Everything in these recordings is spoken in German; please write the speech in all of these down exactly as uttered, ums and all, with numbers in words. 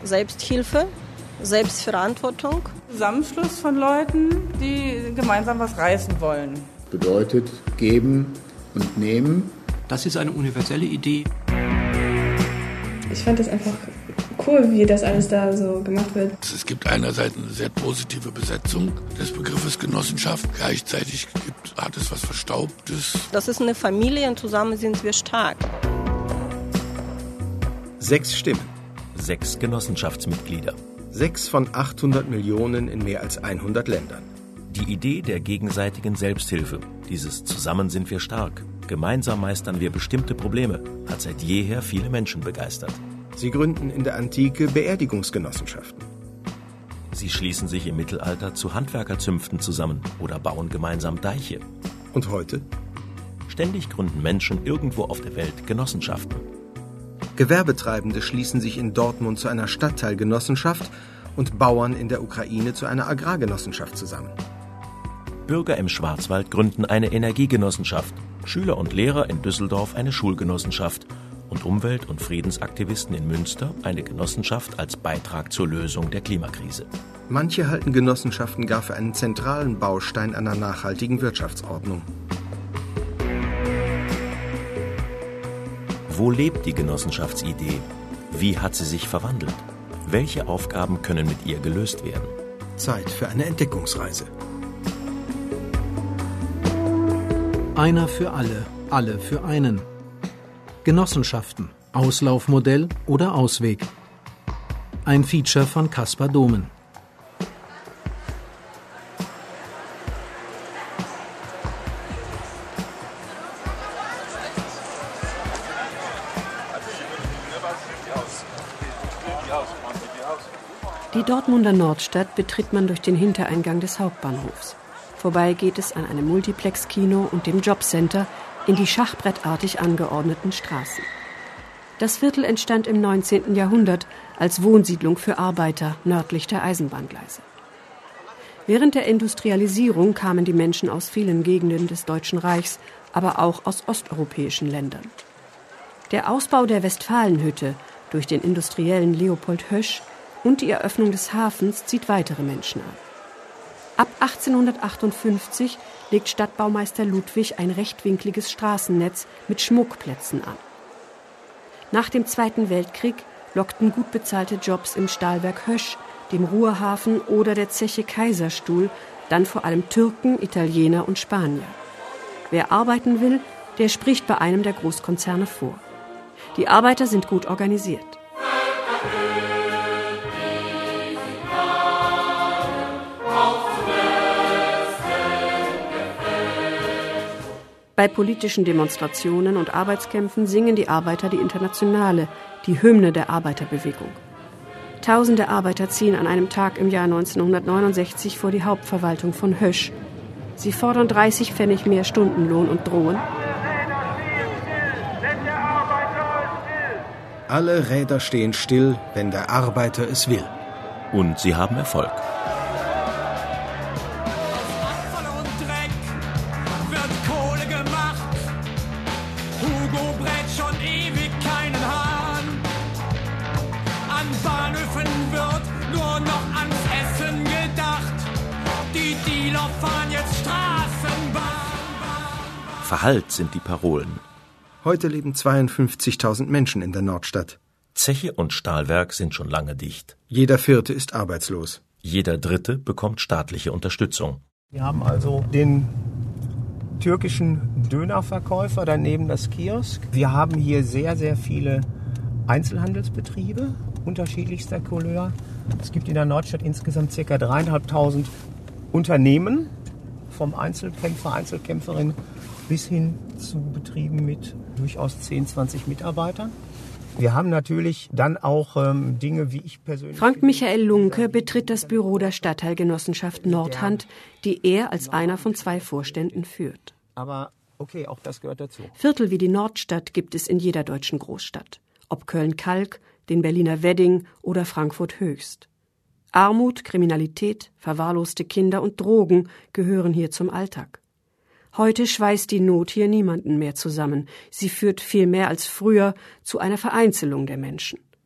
Selbsthilfe, Selbstverantwortung. Zusammenschluss von Leuten, die gemeinsam was reißen wollen. Bedeutet geben und nehmen. Das ist eine universelle Idee. Ich fand das einfach cool, wie das alles da so gemacht wird. Es gibt einerseits eine sehr positive Besetzung des Begriffes Genossenschaft. Gleichzeitig gibt, hat es was Verstaubtes. Das ist eine Familie und zusammen sind wir stark. Sechs Stimmen. Sechs Genossenschaftsmitglieder. Sechs von achthundert Millionen in mehr als hundert Ländern. Die Idee der gegenseitigen Selbsthilfe, dieses Zusammen sind wir stark, gemeinsam meistern wir bestimmte Probleme, hat seit jeher viele Menschen begeistert. Sie gründen in der Antike Beerdigungsgenossenschaften. Sie schließen sich im Mittelalter zu Handwerkerzünften zusammen oder bauen gemeinsam Deiche. Und heute? Ständig gründen Menschen irgendwo auf der Welt Genossenschaften. Gewerbetreibende schließen sich in Dortmund zu einer Stadtteilgenossenschaft und Bauern in der Ukraine zu einer Agrargenossenschaft zusammen. Bürger im Schwarzwald gründen eine Energiegenossenschaft, Schüler und Lehrer in Düsseldorf eine Schulgenossenschaft und Umwelt- und Friedensaktivisten in Münster eine Genossenschaft als Beitrag zur Lösung der Klimakrise. Manche halten Genossenschaften gar für einen zentralen Baustein einer nachhaltigen Wirtschaftsordnung. Wo lebt die Genossenschaftsidee? Wie hat sie sich verwandelt? Welche Aufgaben können mit ihr gelöst werden? Zeit für eine Entdeckungsreise. Einer für alle, alle für einen. Genossenschaften, Auslaufmodell oder Ausweg. Ein Feature von Caspar Domen. Die Dortmunder Nordstadt betritt man durch den Hintereingang des Hauptbahnhofs. Vorbei geht es an einem Multiplex-Kino und dem Jobcenter in die schachbrettartig angeordneten Straßen. Das Viertel entstand im neunzehnten Jahrhundert als Wohnsiedlung für Arbeiter nördlich der Eisenbahngleise. Während der Industrialisierung kamen die Menschen aus vielen Gegenden des Deutschen Reichs, aber auch aus osteuropäischen Ländern. Der Ausbau der Westfalenhütte durch den Industriellen Leopold Hösch und die Eröffnung des Hafens zieht weitere Menschen an. Ab achtzehnhundertachtundfünfzig legt Stadtbaumeister Ludwig ein rechtwinkliges Straßennetz mit Schmuckplätzen an. Nach dem Zweiten Weltkrieg lockten gut bezahlte Jobs im Stahlwerk Hösch, dem Ruhrhafen oder der Zeche Kaiserstuhl dann vor allem Türken, Italiener und Spanier. Wer arbeiten will, der spricht bei einem der Großkonzerne vor. Die Arbeiter sind gut organisiert. Bei politischen Demonstrationen und Arbeitskämpfen singen die Arbeiter die Internationale, die Hymne der Arbeiterbewegung. Tausende Arbeiter ziehen an einem Tag im Jahr neunzehnhundertneunundsechzig vor die Hauptverwaltung von Hösch. Sie fordern dreißig Pfennig mehr Stundenlohn und drohen: Alle Räder stehen still, wenn der Arbeiter es will. Und sie haben Erfolg. Verhallt sind die Parolen. Heute leben zweiundfünfzigtausend Menschen in der Nordstadt. Zeche und Stahlwerk sind schon lange dicht. Jeder Vierte ist arbeitslos. Jeder Dritte bekommt staatliche Unterstützung. Wir haben also den türkischen Dönerverkäufer, daneben das Kiosk. Wir haben hier sehr, sehr viele Einzelhandelsbetriebe unterschiedlichster Couleur. Es gibt in der Nordstadt insgesamt ca. dreieinhalbtausend Unternehmen, vom Einzelkämpfer, Einzelkämpferin bis hin zu Betrieben mit durchaus zehn, zwanzig Mitarbeitern. Wir haben natürlich dann auch ähm, Dinge, wie ich persönlich... Frank Michael Lunke betritt das Büro der Stadtteilgenossenschaft Nordhand, die er als einer von zwei Vorständen führt. Aber okay, auch das gehört dazu. Viertel wie die Nordstadt gibt es in jeder deutschen Großstadt. Ob Köln-Kalk, den Berliner Wedding oder Frankfurt Höchst. Armut, Kriminalität, verwahrloste Kinder und Drogen gehören hier zum Alltag. Heute schweißt die Not hier niemanden mehr zusammen. Sie führt viel mehr als früher zu einer Vereinzelung der Menschen.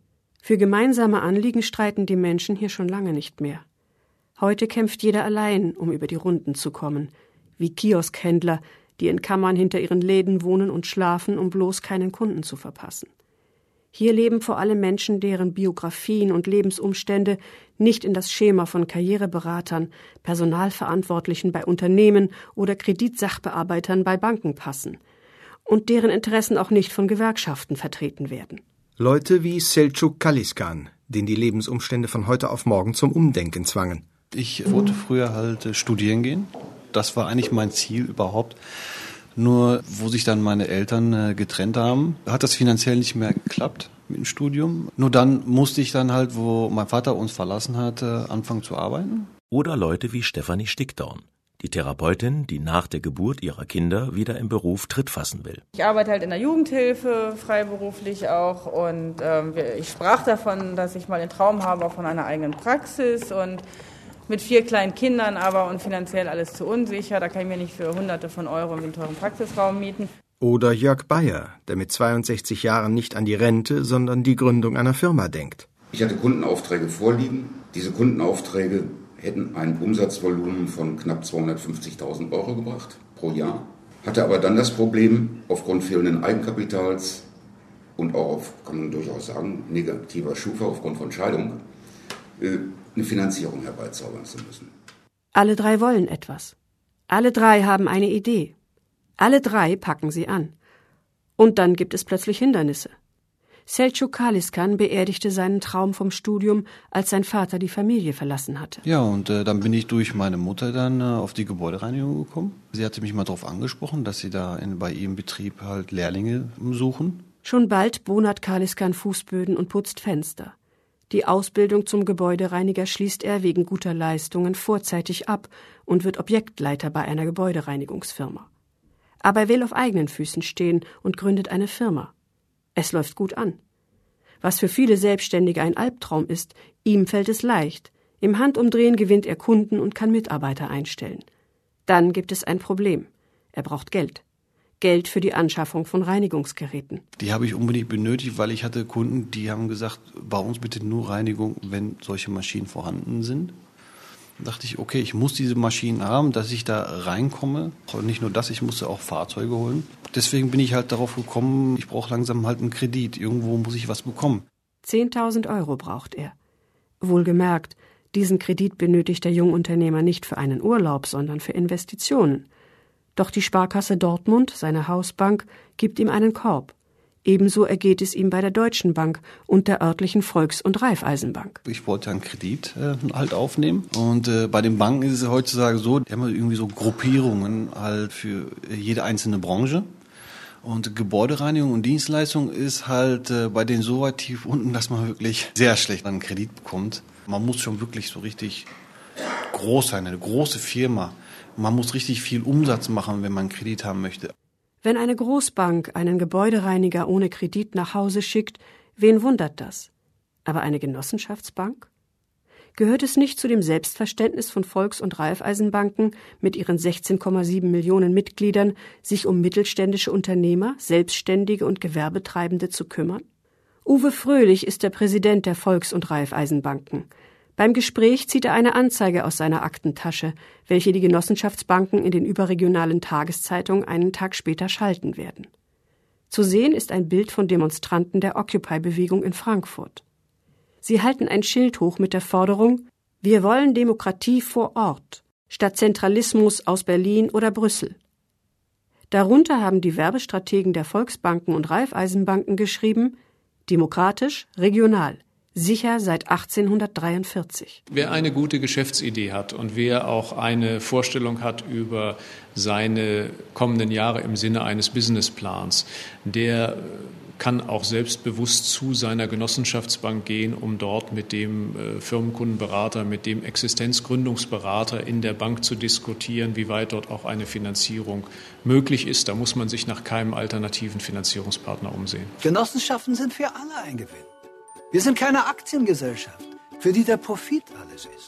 Für gemeinsame Anliegen streiten die Menschen hier schon lange nicht mehr. Heute kämpft jeder allein, um über die Runden zu kommen, wie Kioskhändler, die in Kammern hinter ihren Läden wohnen und schlafen, um bloß keinen Kunden zu verpassen. Hier leben vor allem Menschen, deren Biografien und Lebensumstände nicht in das Schema von Karriereberatern, Personalverantwortlichen bei Unternehmen oder Kreditsachbearbeitern bei Banken passen und deren Interessen auch nicht von Gewerkschaften vertreten werden. Leute wie Selçuk Kaliskan, den die Lebensumstände von heute auf morgen zum Umdenken zwangen. Ich wollte früher halt studieren gehen. Das war eigentlich mein Ziel überhaupt. Nur, wo sich dann meine Eltern getrennt haben, hat das finanziell nicht mehr geklappt mit dem Studium. Nur dann musste ich dann halt, wo mein Vater uns verlassen hat, anfangen zu arbeiten. Oder Leute wie Stefanie Stickdorn, die Therapeutin, die nach der Geburt ihrer Kinder wieder im Beruf Tritt fassen will. Ich arbeite halt in der Jugendhilfe, freiberuflich auch. Und ähm, ich sprach davon, dass ich mal den Traum habe von einer eigenen Praxis. Und mit vier kleinen Kindern aber und finanziell alles zu unsicher. Da kann ich mir nicht für Hunderte von Euro einen teuren Praxisraum mieten. Oder Jörg Bayer, der mit zweiundsechzig Jahren nicht an die Rente, sondern die Gründung einer Firma denkt. Ich hatte Kundenaufträge vorliegen. Diese Kundenaufträge hätten ein Umsatzvolumen von knapp zweihundertfünfzigtausend Euro gebracht pro Jahr. Hatte aber dann das Problem, aufgrund fehlenden Eigenkapitals und auch auf, kann man durchaus sagen, negativer Schufa aufgrund von Scheidung, eine Finanzierung herbeizaubern zu müssen. Alle drei wollen etwas. Alle drei haben eine Idee. Alle drei packen sie an. Und dann gibt es plötzlich Hindernisse. Selçuk Kaliskan beerdigte seinen Traum vom Studium, als sein Vater die Familie verlassen hatte. Ja, und äh, dann bin ich durch meine Mutter dann äh, auf die Gebäudereinigung gekommen. Sie hatte mich mal darauf angesprochen, dass sie da in, bei ihrem Betrieb halt Lehrlinge suchen. Schon bald bonert Kaliskan Fußböden und putzt Fenster. Die Ausbildung zum Gebäudereiniger schließt er wegen guter Leistungen vorzeitig ab und wird Objektleiter bei einer Gebäudereinigungsfirma. Aber er will auf eigenen Füßen stehen und gründet eine Firma. Es läuft gut an. Was für viele Selbstständige ein Albtraum ist, ihm fällt es leicht. Im Handumdrehen gewinnt er Kunden und kann Mitarbeiter einstellen. Dann gibt es ein Problem. Er braucht Geld. Geld für die Anschaffung von Reinigungsgeräten. Die habe ich unbedingt benötigt, weil ich hatte Kunden, die haben gesagt, bei uns bitte nur Reinigung, wenn solche Maschinen vorhanden sind. Da dachte ich, okay, ich muss diese Maschinen haben, dass ich da reinkomme. Und nicht nur das, ich musste auch Fahrzeuge holen. Deswegen bin ich halt darauf gekommen, ich brauche langsam halt einen Kredit. Irgendwo muss ich was bekommen. zehntausend Euro braucht er. Wohlgemerkt, diesen Kredit benötigt der Jungunternehmer nicht für einen Urlaub, sondern für Investitionen. Doch die Sparkasse Dortmund, seine Hausbank, gibt ihm einen Korb. Ebenso ergeht es ihm bei der Deutschen Bank und der örtlichen Volks- und Raiffeisenbank. Ich wollte einen Kredit äh, halt aufnehmen. Und äh, bei den Banken ist es heutzutage so, die haben irgendwie so Gruppierungen halt für jede einzelne Branche. Und Gebäudereinigung und Dienstleistung ist halt äh, bei denen so weit tief unten, dass man wirklich sehr schlecht einen Kredit bekommt. Man muss schon wirklich so richtig groß sein, eine große Firma. Man muss richtig viel Umsatz machen, wenn man einen Kredit haben möchte. Wenn eine Großbank einen Gebäudereiniger ohne Kredit nach Hause schickt, wen wundert das? Aber eine Genossenschaftsbank? Gehört es nicht zu dem Selbstverständnis von Volks- und Raiffeisenbanken mit ihren sechzehn Komma sieben Millionen Mitgliedern, sich um mittelständische Unternehmer, Selbstständige und Gewerbetreibende zu kümmern? Uwe Fröhlich ist der Präsident der Volks- und Raiffeisenbanken. Beim Gespräch zieht er eine Anzeige aus seiner Aktentasche, welche die Genossenschaftsbanken in den überregionalen Tageszeitungen einen Tag später schalten werden. Zu sehen ist ein Bild von Demonstranten der Occupy-Bewegung in Frankfurt. Sie halten ein Schild hoch mit der Forderung: Wir wollen Demokratie vor Ort, statt Zentralismus aus Berlin oder Brüssel. Darunter haben die Werbestrategen der Volksbanken und Raiffeisenbanken geschrieben: Demokratisch, regional. Sicher seit achtzehnhundertdreiundvierzig. Wer eine gute Geschäftsidee hat und wer auch eine Vorstellung hat über seine kommenden Jahre im Sinne eines Businessplans, der kann auch selbstbewusst zu seiner Genossenschaftsbank gehen, um dort mit dem Firmenkundenberater, mit dem Existenzgründungsberater in der Bank zu diskutieren, wie weit dort auch eine Finanzierung möglich ist. Da muss man sich nach keinem alternativen Finanzierungspartner umsehen. Genossenschaften sind für alle ein Gewinn. Wir sind keine Aktiengesellschaft, für die der Profit alles ist.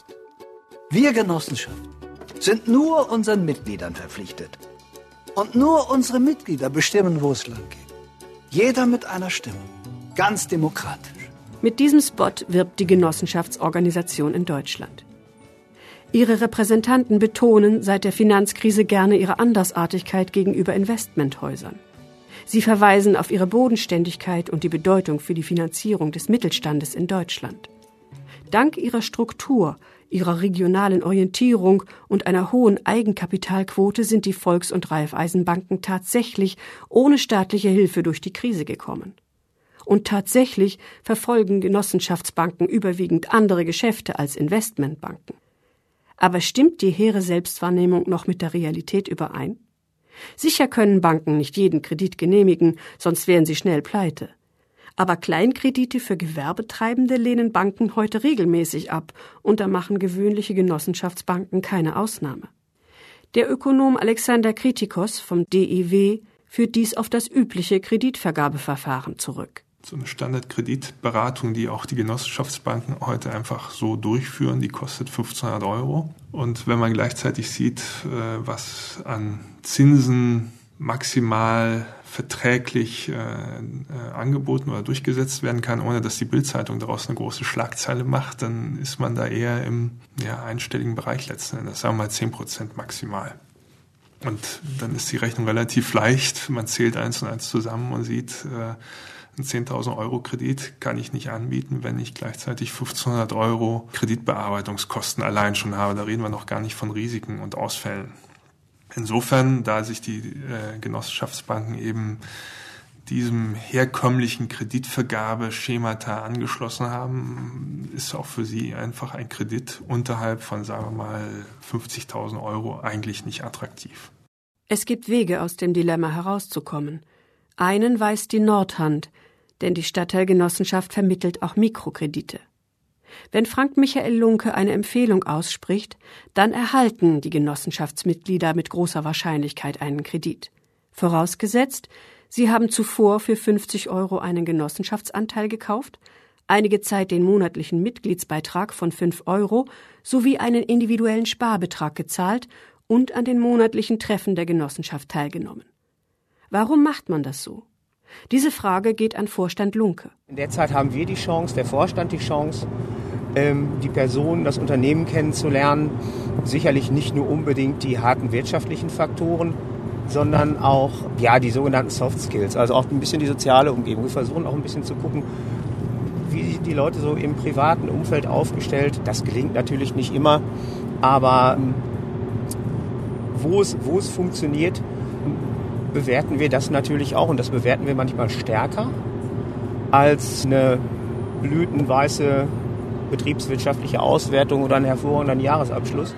Wir Genossenschaften sind nur unseren Mitgliedern verpflichtet. Und nur unsere Mitglieder bestimmen, wo es lang geht. Jeder mit einer Stimme. Ganz demokratisch. Mit diesem Spot wirbt die Genossenschaftsorganisation in Deutschland. Ihre Repräsentanten betonen seit der Finanzkrise gerne ihre Andersartigkeit gegenüber Investmenthäusern. Sie verweisen auf ihre Bodenständigkeit und die Bedeutung für die Finanzierung des Mittelstandes in Deutschland. Dank ihrer Struktur, ihrer regionalen Orientierung und einer hohen Eigenkapitalquote sind die Volks- und Raiffeisenbanken tatsächlich ohne staatliche Hilfe durch die Krise gekommen. Und tatsächlich verfolgen Genossenschaftsbanken überwiegend andere Geschäfte als Investmentbanken. Aber stimmt die hehre Selbstwahrnehmung noch mit der Realität überein? Sicher können Banken nicht jeden Kredit genehmigen, sonst wären sie schnell pleite. Aber Kleinkredite für Gewerbetreibende lehnen Banken heute regelmäßig ab, und da machen gewöhnliche Genossenschaftsbanken keine Ausnahme. Der Ökonom Alexander Kritikos vom D I W führt dies auf das übliche Kreditvergabeverfahren zurück. So eine Standardkreditberatung, die auch die Genossenschaftsbanken heute einfach so durchführen, die kostet fünfzehnhundert Euro. Und wenn man gleichzeitig sieht, was an Zinsen maximal verträglich äh, äh, angeboten oder durchgesetzt werden kann, ohne dass die Bild-Zeitung daraus eine große Schlagzeile macht, dann ist man da eher im ja, einstelligen Bereich letzten Endes, sagen wir mal zehn Prozent maximal. Und dann ist die Rechnung relativ leicht. Man zählt eins und eins zusammen und sieht, äh, einen zehntausend Euro Kredit kann ich nicht anbieten, wenn ich gleichzeitig fünfzehnhundert Euro Kreditbearbeitungskosten allein schon habe. Da reden wir noch gar nicht von Risiken und Ausfällen. Insofern, da sich die äh, Genossenschaftsbanken eben diesem herkömmlichen Kreditvergabeschemata angeschlossen haben, ist auch für sie einfach ein Kredit unterhalb von, sagen wir mal, fünfzigtausend Euro eigentlich nicht attraktiv. Es gibt Wege, aus dem Dilemma herauszukommen. Einen weist die Nordhand, denn die Stadtteilgenossenschaft vermittelt auch Mikrokredite. Wenn Frank Michael Lunke eine Empfehlung ausspricht, dann erhalten die Genossenschaftsmitglieder mit großer Wahrscheinlichkeit einen Kredit. Vorausgesetzt, sie haben zuvor für fünfzig Euro einen Genossenschaftsanteil gekauft, einige Zeit den monatlichen Mitgliedsbeitrag von fünf Euro sowie einen individuellen Sparbetrag gezahlt und an den monatlichen Treffen der Genossenschaft teilgenommen. Warum macht man das so? Diese Frage geht an Vorstand Lunke. In der Zeit haben wir die Chance, der Vorstand die Chance, die Person, das Unternehmen kennenzulernen. Sicherlich nicht nur unbedingt die harten wirtschaftlichen Faktoren, sondern auch ja, die sogenannten Soft Skills, also auch ein bisschen die soziale Umgebung. Wir versuchen auch ein bisschen zu gucken, wie sind die Leute so im privaten Umfeld aufgestellt. Das gelingt natürlich nicht immer, aber wo es, wo es funktioniert, bewerten wir das natürlich auch, und das bewerten wir manchmal stärker als eine blütenweiße betriebswirtschaftliche Auswertung oder einen hervorragenden Jahresabschluss.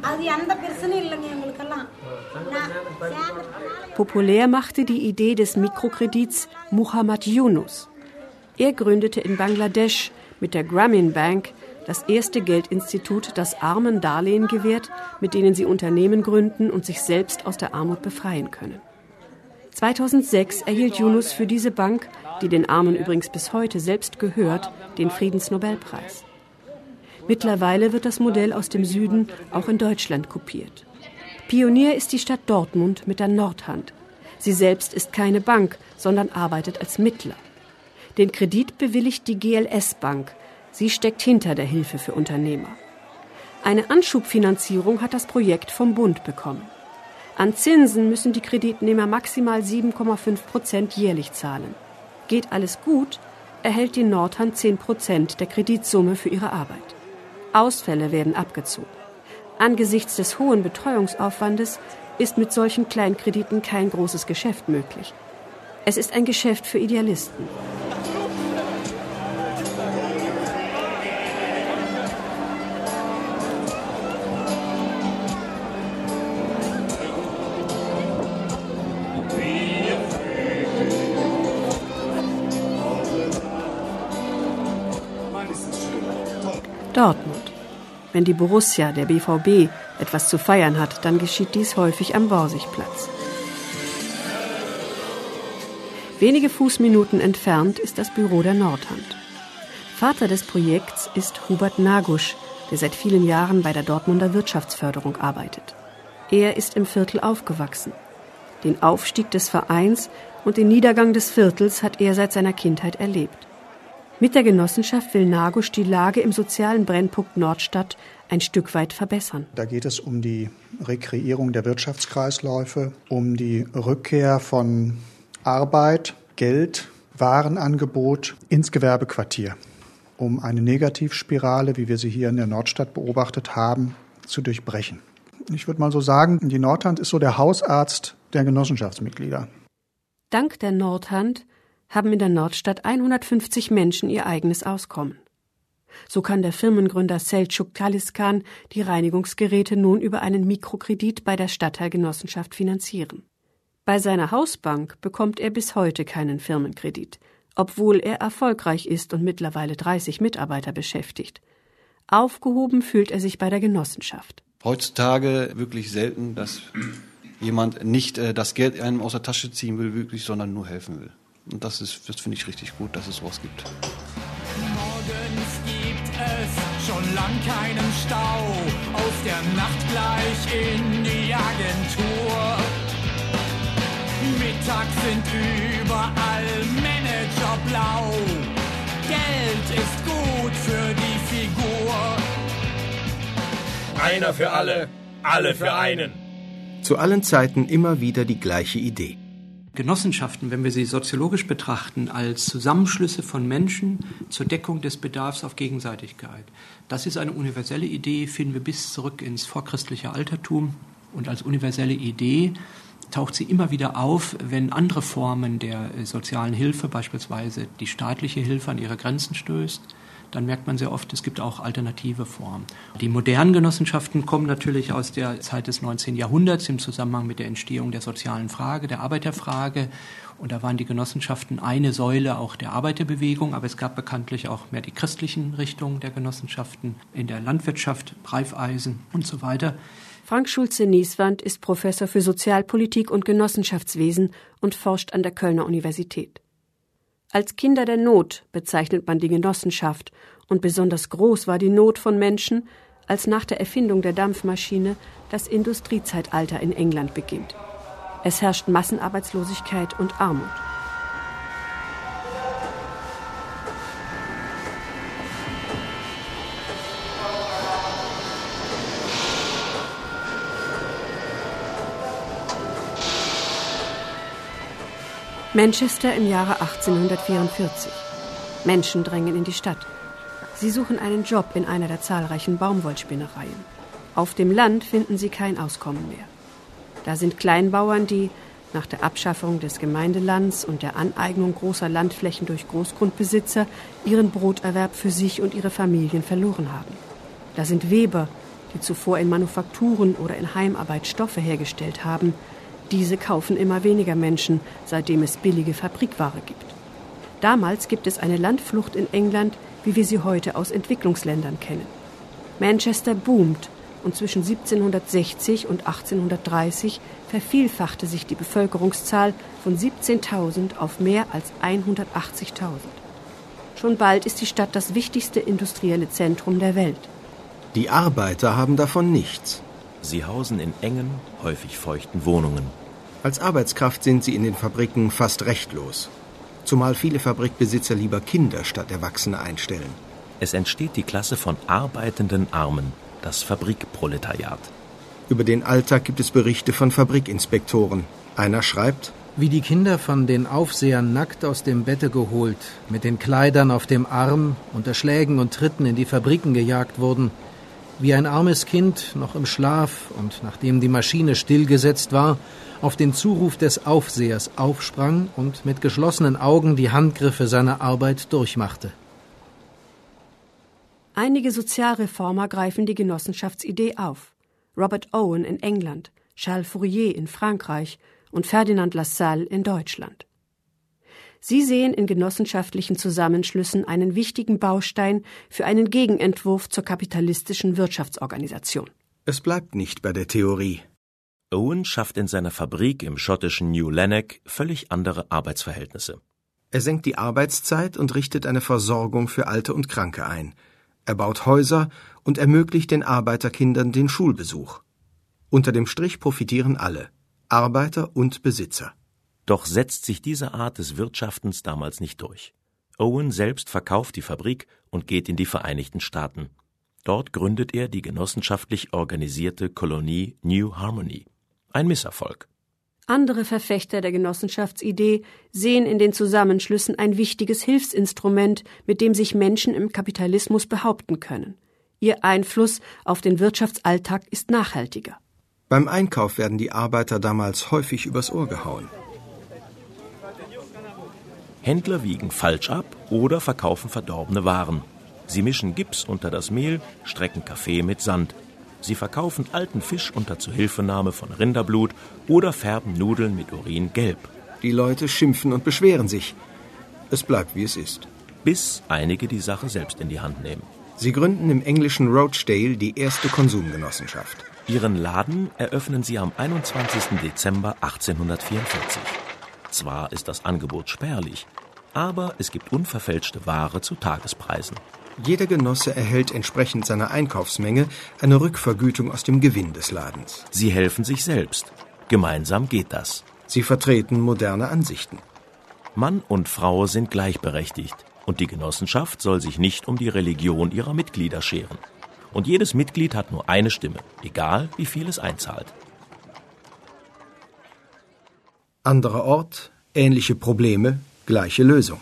Populär machte die Idee des Mikrokredits Muhammad Yunus. Er gründete in Bangladesch mit der Grameen Bank das erste Geldinstitut, das Armen Darlehen gewährt, mit denen sie Unternehmen gründen und sich selbst aus der Armut befreien können. zweitausendsechs erhielt Yunus für diese Bank, die den Armen übrigens bis heute selbst gehört, den Friedensnobelpreis. Mittlerweile wird das Modell aus dem Süden auch in Deutschland kopiert. Pionier ist die Stadt Dortmund mit der Nordhand. Sie selbst ist keine Bank, sondern arbeitet als Mittler. Den Kredit bewilligt die G L S Bank. Sie steckt hinter der Hilfe für Unternehmer. Eine Anschubfinanzierung hat das Projekt vom Bund bekommen. An Zinsen müssen die Kreditnehmer maximal sieben Komma fünf Prozent jährlich zahlen. Geht alles gut, erhält die Nordhand zehn Prozent der Kreditsumme für ihre Arbeit. Ausfälle werden abgezogen. Angesichts des hohen Betreuungsaufwandes ist mit solchen Kleinkrediten kein großes Geschäft möglich. Es ist ein Geschäft für Idealisten. Dortmund. Wenn die Borussia, der B V B, etwas zu feiern hat, dann geschieht dies häufig am Borsigplatz. Wenige Fußminuten entfernt ist das Büro der Nordhand. Vater des Projekts ist Hubert Nagusch, der seit vielen Jahren bei der Dortmunder Wirtschaftsförderung arbeitet. Er ist im Viertel aufgewachsen. Den Aufstieg des Vereins und den Niedergang des Viertels hat er seit seiner Kindheit erlebt. Mit der Genossenschaft will Nagosch die Lage im sozialen Brennpunkt Nordstadt ein Stück weit verbessern. Da geht es um die Rekreierung der Wirtschaftskreisläufe, um die Rückkehr von Arbeit, Geld, Warenangebot ins Gewerbequartier, um eine Negativspirale, wie wir sie hier in der Nordstadt beobachtet haben, zu durchbrechen. Ich würde mal so sagen, die Nordhand ist so der Hausarzt der Genossenschaftsmitglieder. Dank der Nordhand haben in der Nordstadt hundertfünfzig Menschen ihr eigenes Auskommen. So kann der Firmengründer Selçuk Taliscan die Reinigungsgeräte nun über einen Mikrokredit bei der Stadtteilgenossenschaft finanzieren. Bei seiner Hausbank bekommt er bis heute keinen Firmenkredit, obwohl er erfolgreich ist und mittlerweile dreißig Mitarbeiter beschäftigt. Aufgehoben fühlt er sich bei der Genossenschaft. Heutzutage wirklich selten, dass jemand nicht äh, das Geld einem aus der Tasche ziehen will, wirklich, sondern nur helfen will. Und das ist, das finde ich richtig gut, dass es sowas gibt. Morgens gibt es schon lang keinen Stau, aus der Nacht gleich in die Agentur. Mittags sind überall Manager blau, Geld ist gut für die Figur. Einer für alle, alle für einen. Zu allen Zeiten immer wieder die gleiche Idee. Genossenschaften, wenn wir sie soziologisch betrachten, als Zusammenschlüsse von Menschen zur Deckung des Bedarfs auf Gegenseitigkeit. Das ist eine universelle Idee, finden wir bis zurück ins vorchristliche Altertum. Und als universelle Idee taucht sie immer wieder auf, wenn andere Formen der sozialen Hilfe, beispielsweise die staatliche Hilfe, an ihre Grenzen stößt. Dann merkt man sehr oft, es gibt auch alternative Formen. Die modernen Genossenschaften kommen natürlich aus der Zeit des neunzehnten Jahrhunderts im Zusammenhang mit der Entstehung der sozialen Frage, der Arbeiterfrage. Und da waren die Genossenschaften eine Säule auch der Arbeiterbewegung, aber es gab bekanntlich auch mehr die christlichen Richtungen der Genossenschaften in der Landwirtschaft, Reifeisen und so weiter. Frank Schulze-Nieswand ist Professor für Sozialpolitik und Genossenschaftswesen und forscht an der Kölner Universität. Als Kinder der Not bezeichnet man die Genossenschaft, und besonders groß war die Not von Menschen, als nach der Erfindung der Dampfmaschine das Industriezeitalter in England beginnt. Es herrscht Massenarbeitslosigkeit und Armut. Manchester im Jahre achtzehnhundertvierundvierzig. Menschen drängen in die Stadt. Sie suchen einen Job in einer der zahlreichen Baumwollspinnereien. Auf dem Land finden sie kein Auskommen mehr. Da sind Kleinbauern, die nach der Abschaffung des Gemeindelands und der Aneignung großer Landflächen durch Großgrundbesitzer ihren Broterwerb für sich und ihre Familien verloren haben. Da sind Weber, die zuvor in Manufakturen oder in Heimarbeit Stoffe hergestellt haben. Diese kaufen immer weniger Menschen, seitdem es billige Fabrikware gibt. Damals gibt es eine Landflucht in England, wie wir sie heute aus Entwicklungsländern kennen. Manchester boomt und zwischen siebzehnhundertsechzig und achtzehnhundertdreißig vervielfachte sich die Bevölkerungszahl von siebzehntausend auf mehr als hundertachtzigtausend. Schon bald ist die Stadt das wichtigste industrielle Zentrum der Welt. Die Arbeiter haben davon nichts. Sie hausen in engen, häufig feuchten Wohnungen. Als Arbeitskraft sind sie in den Fabriken fast rechtlos. Zumal viele Fabrikbesitzer lieber Kinder statt Erwachsene einstellen. Es entsteht die Klasse von arbeitenden Armen, das Fabrikproletariat. Über den Alltag gibt es Berichte von Fabrikinspektoren. Einer schreibt: Wie die Kinder von den Aufsehern nackt aus dem Bette geholt, mit den Kleidern auf dem Arm, unter Schlägen und Tritten in die Fabriken gejagt wurden, wie ein armes Kind noch im Schlaf und nachdem die Maschine stillgesetzt war, auf den Zuruf des Aufsehers aufsprang und mit geschlossenen Augen die Handgriffe seiner Arbeit durchmachte. Einige Sozialreformer greifen die Genossenschaftsidee auf. Robert Owen in England, Charles Fourier in Frankreich und Ferdinand Lassalle in Deutschland. Sie sehen in genossenschaftlichen Zusammenschlüssen einen wichtigen Baustein für einen Gegenentwurf zur kapitalistischen Wirtschaftsorganisation. Es bleibt nicht bei der Theorie. Owen schafft in seiner Fabrik im schottischen New Lanark völlig andere Arbeitsverhältnisse. Er senkt die Arbeitszeit und richtet eine Versorgung für Alte und Kranke ein. Er baut Häuser und ermöglicht den Arbeiterkindern den Schulbesuch. Unter dem Strich profitieren alle, Arbeiter und Besitzer. Doch setzt sich diese Art des Wirtschaftens damals nicht durch. Owen selbst verkauft die Fabrik und geht in die Vereinigten Staaten. Dort gründet er die genossenschaftlich organisierte Kolonie New Harmony. Ein Misserfolg. Andere Verfechter der Genossenschaftsidee sehen in den Zusammenschlüssen ein wichtiges Hilfsinstrument, mit dem sich Menschen im Kapitalismus behaupten können. Ihr Einfluss auf den Wirtschaftsalltag ist nachhaltiger. Beim Einkauf werden die Arbeiter damals häufig übers Ohr gehauen. Händler wiegen falsch ab oder verkaufen verdorbene Waren. Sie mischen Gips unter das Mehl, strecken Kaffee mit Sand. Sie verkaufen alten Fisch unter Zuhilfenahme von Rinderblut oder färben Nudeln mit Urin gelb. Die Leute schimpfen und beschweren sich. Es bleibt, wie es ist. Bis einige die Sache selbst in die Hand nehmen. Sie gründen im englischen Rochdale die erste Konsumgenossenschaft. Ihren Laden eröffnen sie am einundzwanzigsten Dezember achtzehnhundertvierundvierzig. Zwar ist das Angebot spärlich, aber es gibt unverfälschte Ware zu Tagespreisen. Jeder Genosse erhält entsprechend seiner Einkaufsmenge eine Rückvergütung aus dem Gewinn des Ladens. Sie helfen sich selbst. Gemeinsam geht das. Sie vertreten moderne Ansichten. Mann und Frau sind gleichberechtigt und die Genossenschaft soll sich nicht um die Religion ihrer Mitglieder scheren. Und jedes Mitglied hat nur eine Stimme, egal wie viel es einzahlt. Anderer Ort, ähnliche Probleme, gleiche Lösung.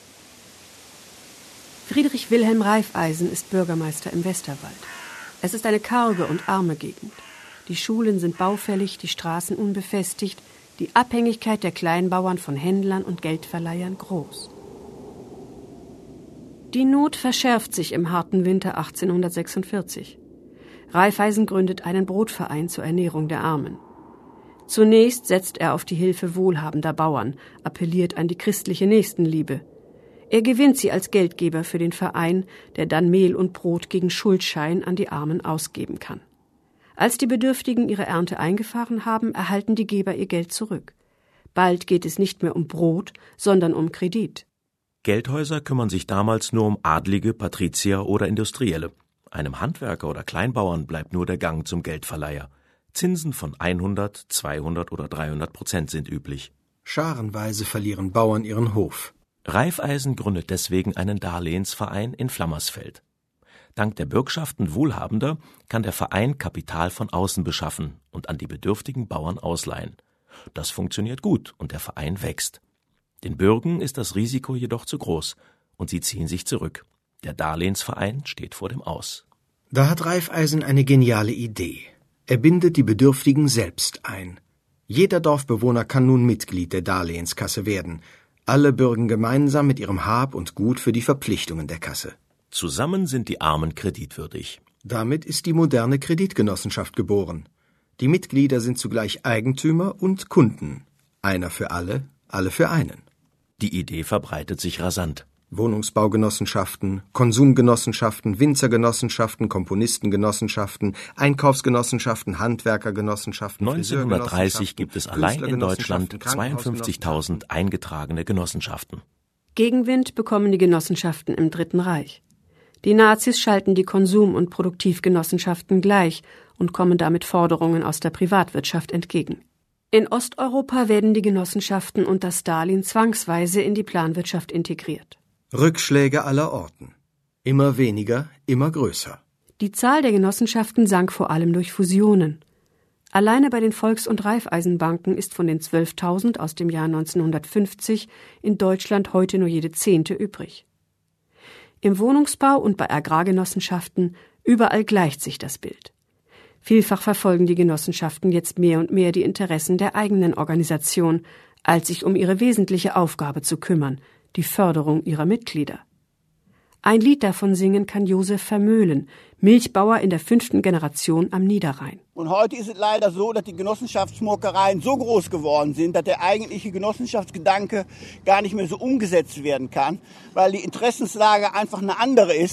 Friedrich Wilhelm Raiffeisen ist Bürgermeister im Westerwald. Es ist eine karge und arme Gegend. Die Schulen sind baufällig, die Straßen unbefestigt, die Abhängigkeit der Kleinbauern von Händlern und Geldverleihern groß. Die Not verschärft sich im harten Winter achtzehnhundertsechsundvierzig. Raiffeisen gründet einen Brotverein zur Ernährung der Armen. Zunächst setzt er auf die Hilfe wohlhabender Bauern, appelliert an die christliche Nächstenliebe. Er gewinnt sie als Geldgeber für den Verein, der dann Mehl und Brot gegen Schuldschein an die Armen ausgeben kann. Als die Bedürftigen ihre Ernte eingefahren haben, erhalten die Geber ihr Geld zurück. Bald geht es nicht mehr um Brot, sondern um Kredit. Geldhäuser kümmern sich damals nur um Adlige, Patrizier oder Industrielle. Einem Handwerker oder Kleinbauern bleibt nur der Gang zum Geldverleiher. Zinsen von hundert, zweihundert oder dreihundert Prozent sind üblich. Scharenweise verlieren Bauern ihren Hof. Raiffeisen gründet deswegen einen Darlehensverein in Flammersfeld. Dank der Bürgschaften Wohlhabender kann der Verein Kapital von außen beschaffen und an die bedürftigen Bauern ausleihen. Das funktioniert gut und der Verein wächst. Den Bürgern ist das Risiko jedoch zu groß und sie ziehen sich zurück. Der Darlehensverein steht vor dem Aus. Da hat Raiffeisen eine geniale Idee. Er bindet die Bedürftigen selbst ein. Jeder Dorfbewohner kann nun Mitglied der Darlehenskasse werden. Alle bürgen gemeinsam mit ihrem Hab und Gut für die Verpflichtungen der Kasse. Zusammen sind die Armen kreditwürdig. Damit ist die moderne Kreditgenossenschaft geboren. Die Mitglieder sind zugleich Eigentümer und Kunden. Einer für alle, alle für einen. Die Idee verbreitet sich rasant. Wohnungsbaugenossenschaften, Konsumgenossenschaften, Winzergenossenschaften, Komponistengenossenschaften, Einkaufsgenossenschaften, Handwerkergenossenschaften. neunzehnhundertdreißig gibt es allein in Deutschland zweiundfünfzigtausend eingetragene Genossenschaften. Gegenwind bekommen die Genossenschaften im Dritten Reich. Die Nazis schalten die Konsum- und Produktivgenossenschaften gleich und kommen damit Forderungen aus der Privatwirtschaft entgegen. In Osteuropa werden die Genossenschaften unter Stalin zwangsweise in die Planwirtschaft integriert. Rückschläge aller Orten. Immer weniger, immer größer. Die Zahl der Genossenschaften sank vor allem durch Fusionen. Alleine bei den Volks- und Raiffeisenbanken ist von den zwölftausend aus dem Jahr neunzehnhundertfünfzig in Deutschland heute nur jede zehnte übrig. Im Wohnungsbau und bei Agrargenossenschaften, überall gleicht sich das Bild. Vielfach verfolgen die Genossenschaften jetzt mehr und mehr die Interessen der eigenen Organisation, als sich um ihre wesentliche Aufgabe zu kümmern, die Förderung ihrer Mitglieder. Ein Lied davon singen kann Josef Vermöhlen, Milchbauer in der fünften Generation am Niederrhein. Und heute ist es leider so, dass die Genossenschaftsschmuckereien so groß geworden sind, dass der eigentliche Genossenschaftsgedanke gar nicht mehr so umgesetzt werden kann, weil die Interessenslage einfach eine andere ist.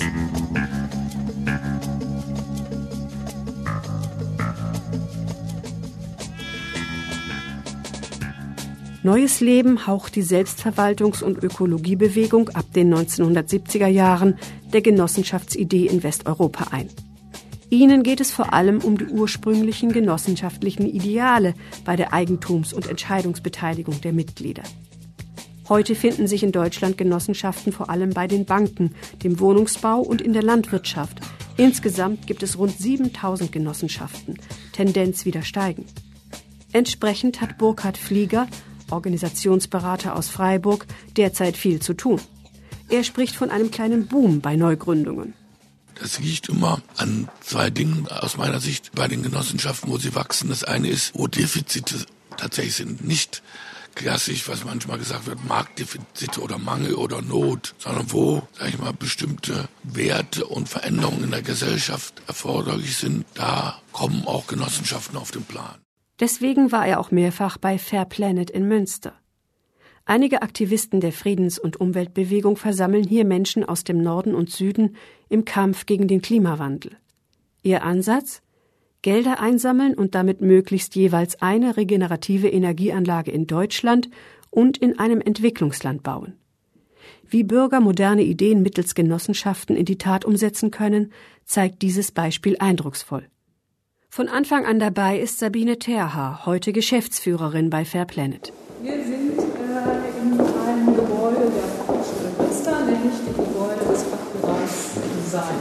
Neues Leben haucht die Selbstverwaltungs- und Ökologiebewegung ab den neunzehnhundertsiebziger Jahren der Genossenschaftsidee in Westeuropa ein. Ihnen geht es vor allem um die ursprünglichen genossenschaftlichen Ideale bei der Eigentums- und Entscheidungsbeteiligung der Mitglieder. Heute finden sich in Deutschland Genossenschaften vor allem bei den Banken, dem Wohnungsbau und in der Landwirtschaft. Insgesamt gibt es rund siebentausend Genossenschaften, Tendenz wieder steigend. Entsprechend hat Burkhard Flieger, Organisationsberater aus Freiburg, derzeit viel zu tun. Er spricht von einem kleinen Boom bei Neugründungen. Das liegt immer an zwei Dingen aus meiner Sicht bei den Genossenschaften, wo sie wachsen. Das eine ist, wo Defizite tatsächlich sind. Nicht klassisch, was manchmal gesagt wird, Marktdefizite oder Mangel oder Not, sondern wo, sag ich mal, bestimmte Werte und Veränderungen in der Gesellschaft erforderlich sind. Da kommen auch Genossenschaften auf den Plan. Deswegen war er auch mehrfach bei Fair Planet in Münster. Einige Aktivisten der Friedens- und Umweltbewegung versammeln hier Menschen aus dem Norden und Süden im Kampf gegen den Klimawandel. Ihr Ansatz? Gelder einsammeln und damit möglichst jeweils eine regenerative Energieanlage in Deutschland und in einem Entwicklungsland bauen. Wie Bürger moderne Ideen mittels Genossenschaften in die Tat umsetzen können, zeigt dieses Beispiel eindrucksvoll. Von Anfang an dabei ist Sabine Terhaar, heute Geschäftsführerin bei Fair Planet. Wir sind äh, in einem Gebäude der Hochschule Münster, nämlich dem Gebäude des Fachbereichs Design.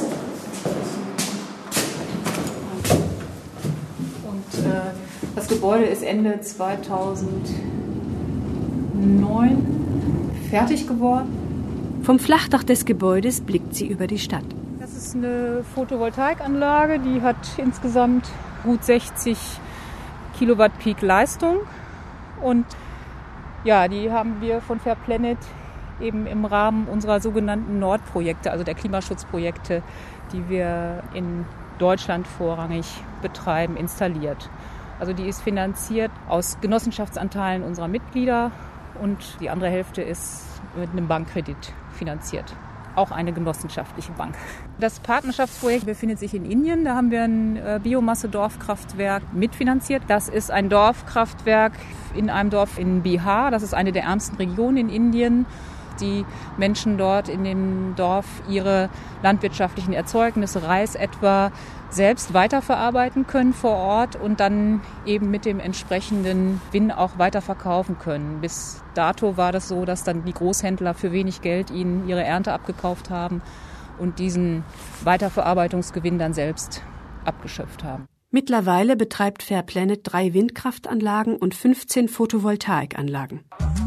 Und äh, das Gebäude ist Ende zweitausendneun fertig geworden. Vom Flachdach des Gebäudes blickt sie über die Stadt. Das ist eine Photovoltaikanlage, die hat insgesamt gut sechzig Kilowatt Peak Leistung. Und ja, die haben wir von Fair Planet eben im Rahmen unserer sogenannten Nordprojekte, also der Klimaschutzprojekte, die wir in Deutschland vorrangig betreiben, installiert. Also die ist finanziert aus Genossenschaftsanteilen unserer Mitglieder und die andere Hälfte ist mit einem Bankkredit finanziert. Auch eine genossenschaftliche Bank. Das Partnerschaftsprojekt befindet sich in Indien. Da haben wir ein Biomasse-Dorfkraftwerk mitfinanziert. Das ist ein Dorfkraftwerk in einem Dorf in Bihar. Das ist eine der ärmsten Regionen in Indien. Die Menschen dort in dem Dorf ihre landwirtschaftlichen Erzeugnisse, Reis etwa, selbst weiterverarbeiten können vor Ort und dann eben mit dem entsprechenden Gewinn auch weiterverkaufen können. Bis dato war das so, dass dann die Großhändler für wenig Geld ihnen ihre Ernte abgekauft haben und diesen Weiterverarbeitungsgewinn dann selbst abgeschöpft haben. Mittlerweile betreibt Fair Planet drei Windkraftanlagen und fünfzehn Photovoltaikanlagen.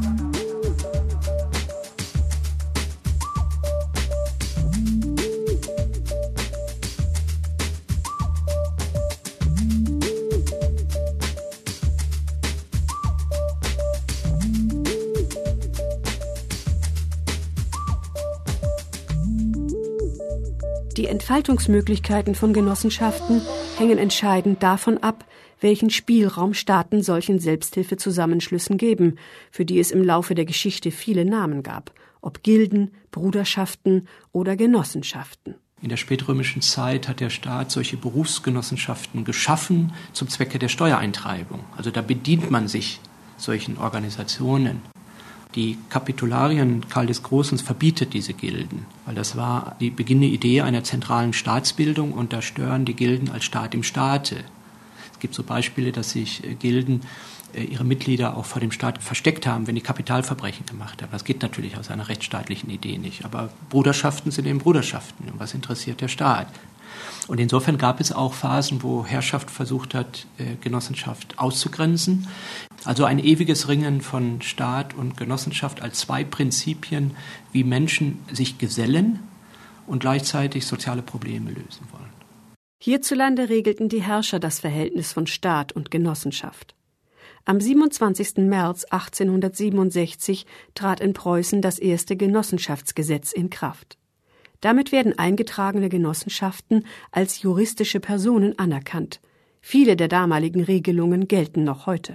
Die Entfaltungsmöglichkeiten von Genossenschaften hängen entscheidend davon ab, welchen Spielraum Staaten solchen Selbsthilfezusammenschlüssen geben, für die es im Laufe der Geschichte viele Namen gab, ob Gilden, Bruderschaften oder Genossenschaften. In der spätrömischen Zeit hat der Staat solche Berufsgenossenschaften geschaffen zum Zwecke der Steuereintreibung. Also da bedient man sich solchen Organisationen. Die Kapitularien Karl des Großen verbietet diese Gilden, weil das war die beginnende Idee einer zentralen Staatsbildung und da stören die Gilden als Staat im Staate. Es gibt so Beispiele, dass sich Gilden ihre Mitglieder auch vor dem Staat versteckt haben, wenn die Kapitalverbrechen gemacht haben. Das geht natürlich aus einer rechtsstaatlichen Idee nicht. Aber Bruderschaften sind eben Bruderschaften. Und was interessiert der Staat? Und insofern gab es auch Phasen, wo Herrschaft versucht hat, Genossenschaft auszugrenzen. Also ein ewiges Ringen von Staat und Genossenschaft als zwei Prinzipien, wie Menschen sich gesellen und gleichzeitig soziale Probleme lösen wollen. Hierzulande regelten die Herrscher das Verhältnis von Staat und Genossenschaft. Am siebenundzwanzigsten März achtzehnhundertsiebenundsechzig trat in Preußen das erste Genossenschaftsgesetz in Kraft. Damit werden eingetragene Genossenschaften als juristische Personen anerkannt. Viele der damaligen Regelungen gelten noch heute.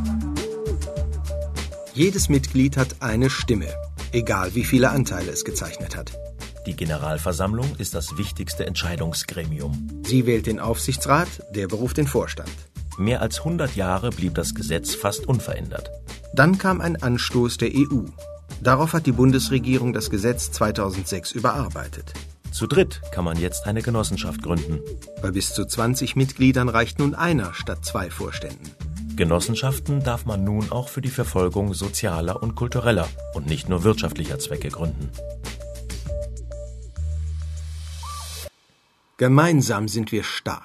Jedes Mitglied hat eine Stimme, egal wie viele Anteile es gezeichnet hat. Die Generalversammlung ist das wichtigste Entscheidungsgremium. Sie wählt den Aufsichtsrat, der beruft den Vorstand. Mehr als hundert Jahre blieb das Gesetz fast unverändert. Dann kam ein Anstoß der E U. Darauf hat die Bundesregierung das Gesetz zweitausendsechs überarbeitet. Zu dritt kann man jetzt eine Genossenschaft gründen. Bei bis zu zwanzig Mitgliedern reicht nun einer statt zwei Vorständen. Genossenschaften darf man nun auch für die Verfolgung sozialer und kultureller und nicht nur wirtschaftlicher Zwecke gründen. Gemeinsam sind wir stark.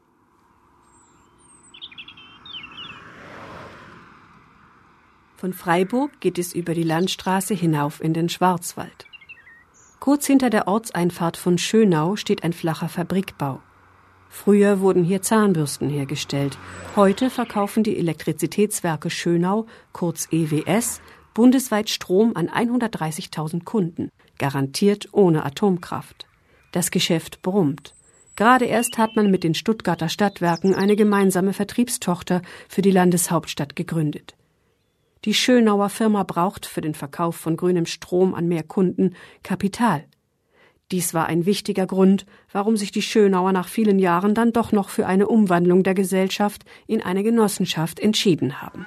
Von Freiburg geht es über die Landstraße hinauf in den Schwarzwald. Kurz hinter der Ortseinfahrt von Schönau steht ein flacher Fabrikbau. Früher wurden hier Zahnbürsten hergestellt. Heute verkaufen die Elektrizitätswerke Schönau, kurz E W S, bundesweit Strom an hundertdreißigtausend Kunden, garantiert ohne Atomkraft. Das Geschäft brummt. Gerade erst hat man mit den Stuttgarter Stadtwerken eine gemeinsame Vertriebstochter für die Landeshauptstadt gegründet. Die Schönauer Firma braucht für den Verkauf von grünem Strom an mehr Kunden Kapital. Dies war ein wichtiger Grund, warum sich die Schönauer nach vielen Jahren dann doch noch für eine Umwandlung der Gesellschaft in eine Genossenschaft entschieden haben.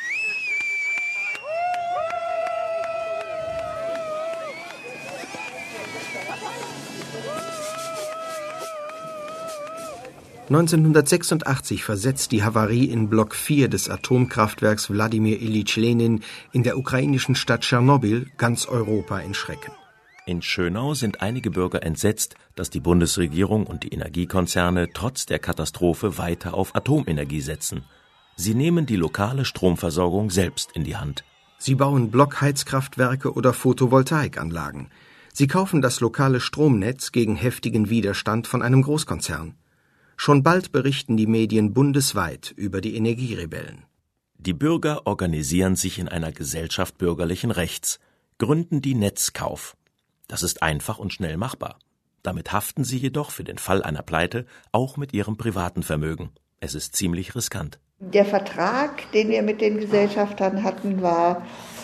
neunzehnhundertsechsundachtzig versetzt die Havarie in Block vier des Atomkraftwerks Wladimir Iljitsch Lenin in der ukrainischen Stadt Tschernobyl ganz Europa in Schrecken. In Schönau sind einige Bürger entsetzt, dass die Bundesregierung und die Energiekonzerne trotz der Katastrophe weiter auf Atomenergie setzen. Sie nehmen die lokale Stromversorgung selbst in die Hand. Sie bauen Blockheizkraftwerke oder Photovoltaikanlagen. Sie kaufen das lokale Stromnetz gegen heftigen Widerstand von einem Großkonzern. Schon bald berichten die Medien bundesweit über die Energierebellen. Die Bürger organisieren sich in einer Gesellschaft bürgerlichen Rechts, gründen die Netzkauf. Das ist einfach und schnell machbar. Damit haften sie jedoch für den Fall einer Pleite auch mit ihrem privaten Vermögen. Es ist ziemlich riskant. Der Vertrag, den wir mit den Gesellschaftern hatten, war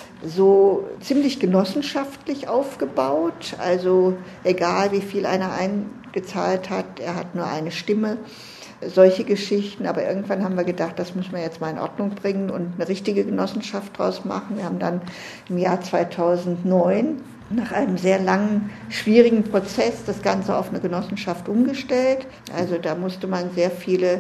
so ziemlich genossenschaftlich aufgebaut. Also egal, wie viel einer eingezahlt hat, er hat nur eine Stimme. Solche Geschichten. Aber irgendwann haben wir gedacht, das müssen wir jetzt mal in Ordnung bringen und eine richtige Genossenschaft draus machen. Wir haben dann im Jahr zweitausendneun nach einem sehr langen, schwierigen Prozess das Ganze auf eine Genossenschaft umgestellt. Also da musste man sehr viele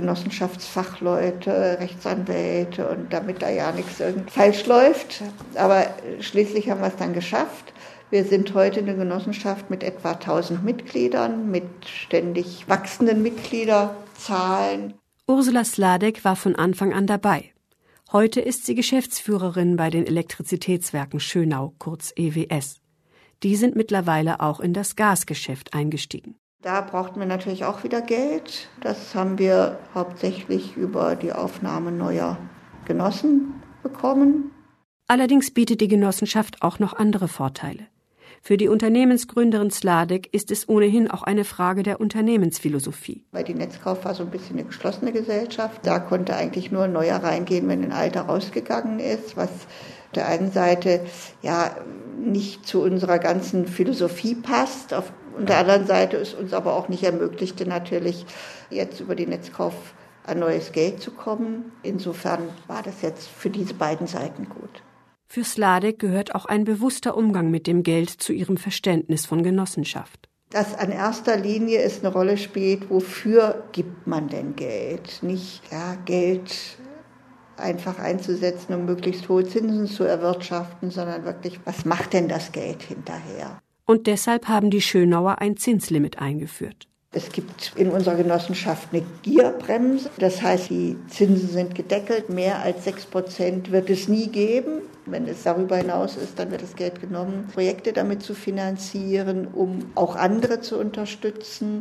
Genossenschaftsfachleute, Rechtsanwälte und damit da ja nichts irgendwie falsch läuft. Aber schließlich haben wir es dann geschafft. Wir sind heute eine Genossenschaft mit etwa tausend Mitgliedern, mit ständig wachsenden Mitgliederzahlen. Ursula Sladek war von Anfang an dabei. Heute ist sie Geschäftsführerin bei den Elektrizitätswerken Schönau, kurz E W S. Die sind mittlerweile auch in das Gasgeschäft eingestiegen. Da brauchten wir natürlich auch wieder Geld. Das haben wir hauptsächlich über die Aufnahme neuer Genossen bekommen. Allerdings bietet die Genossenschaft auch noch andere Vorteile. Für die Unternehmensgründerin Sladek ist es ohnehin auch eine Frage der Unternehmensphilosophie. Weil die Netzkauf war so ein bisschen eine geschlossene Gesellschaft. Da konnte eigentlich nur ein Neuer reingehen, wenn ein Alter rausgegangen ist, was auf der einen Seite ja nicht zu unserer ganzen Philosophie passt. Auf der anderen Seite ist uns aber auch nicht ermöglichte, natürlich jetzt über die Netzkauf an neues Geld zu kommen. Insofern war das jetzt für diese beiden Seiten gut. Für Sladek gehört auch ein bewusster Umgang mit dem Geld zu ihrem Verständnis von Genossenschaft. Dass an erster Linie es eine Rolle spielt, wofür gibt man denn Geld? Nicht ja, Geld einfach einzusetzen, um möglichst hohe Zinsen zu erwirtschaften, sondern wirklich, was macht denn das Geld hinterher? Und deshalb haben die Schönauer ein Zinslimit eingeführt. Es gibt in unserer Genossenschaft eine Gierbremse. Das heißt, die Zinsen sind gedeckelt. Mehr als sechs Prozent wird es nie geben. Wenn es darüber hinaus ist, dann wird das Geld genommen, Projekte damit zu finanzieren, um auch andere zu unterstützen.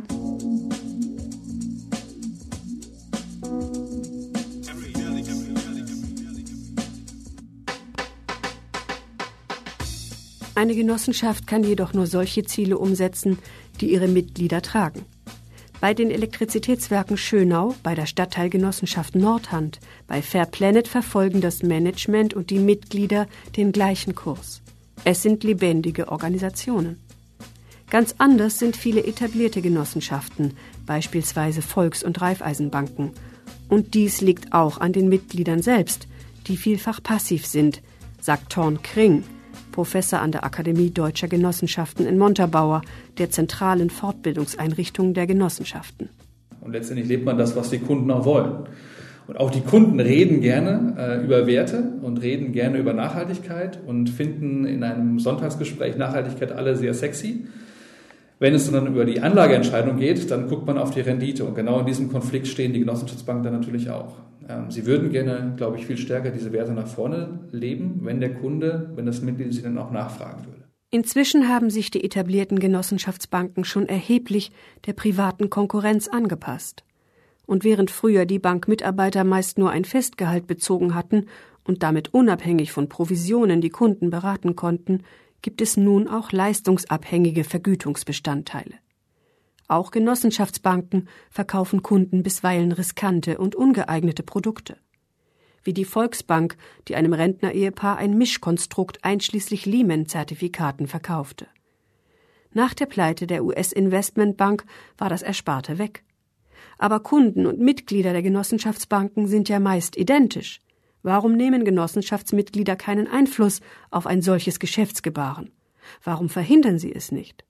Eine Genossenschaft kann jedoch nur solche Ziele umsetzen, die ihre Mitglieder tragen. Bei den Elektrizitätswerken Schönau, bei der Stadtteilgenossenschaft Nordhand, bei Fair Planet verfolgen das Management und die Mitglieder den gleichen Kurs. Es sind lebendige Organisationen. Ganz anders sind viele etablierte Genossenschaften, beispielsweise Volks- und Raiffeisenbanken. Und dies liegt auch an den Mitgliedern selbst, die vielfach passiv sind, sagt Thorn Kring, Professor an der Akademie Deutscher Genossenschaften in Montabaur, der zentralen Fortbildungseinrichtung der Genossenschaften. Und letztendlich lebt man das, was die Kunden auch wollen. Und auch die Kunden reden gerne äh, über Werte und reden gerne über Nachhaltigkeit und finden in einem Sonntagsgespräch Nachhaltigkeit alle sehr sexy. Wenn es dann über die Anlageentscheidung geht, dann guckt man auf die Rendite. Und genau in diesem Konflikt stehen die Genossenschaftsbanken dann natürlich auch. Ähm, sie würden gerne, glaube ich, viel stärker diese Werte nach vorne leben, wenn der Kunde, wenn das Mitglied sie dann auch nachfragen würde. Inzwischen haben sich die etablierten Genossenschaftsbanken schon erheblich der privaten Konkurrenz angepasst. Und während früher die Bankmitarbeiter meist nur ein Festgehalt bezogen hatten und damit unabhängig von Provisionen die Kunden beraten konnten, gibt es nun auch leistungsabhängige Vergütungsbestandteile. Auch Genossenschaftsbanken verkaufen Kunden bisweilen riskante und ungeeignete Produkte. Wie die Volksbank, die einem Rentnerehepaar ein Mischkonstrukt einschließlich Lehman-Zertifikaten verkaufte. Nach der Pleite der U S-Investmentbank war das Ersparte weg. Aber Kunden und Mitglieder der Genossenschaftsbanken sind ja meist identisch. Warum nehmen Genossenschaftsmitglieder keinen Einfluss auf ein solches Geschäftsgebaren? Warum verhindern sie es nicht?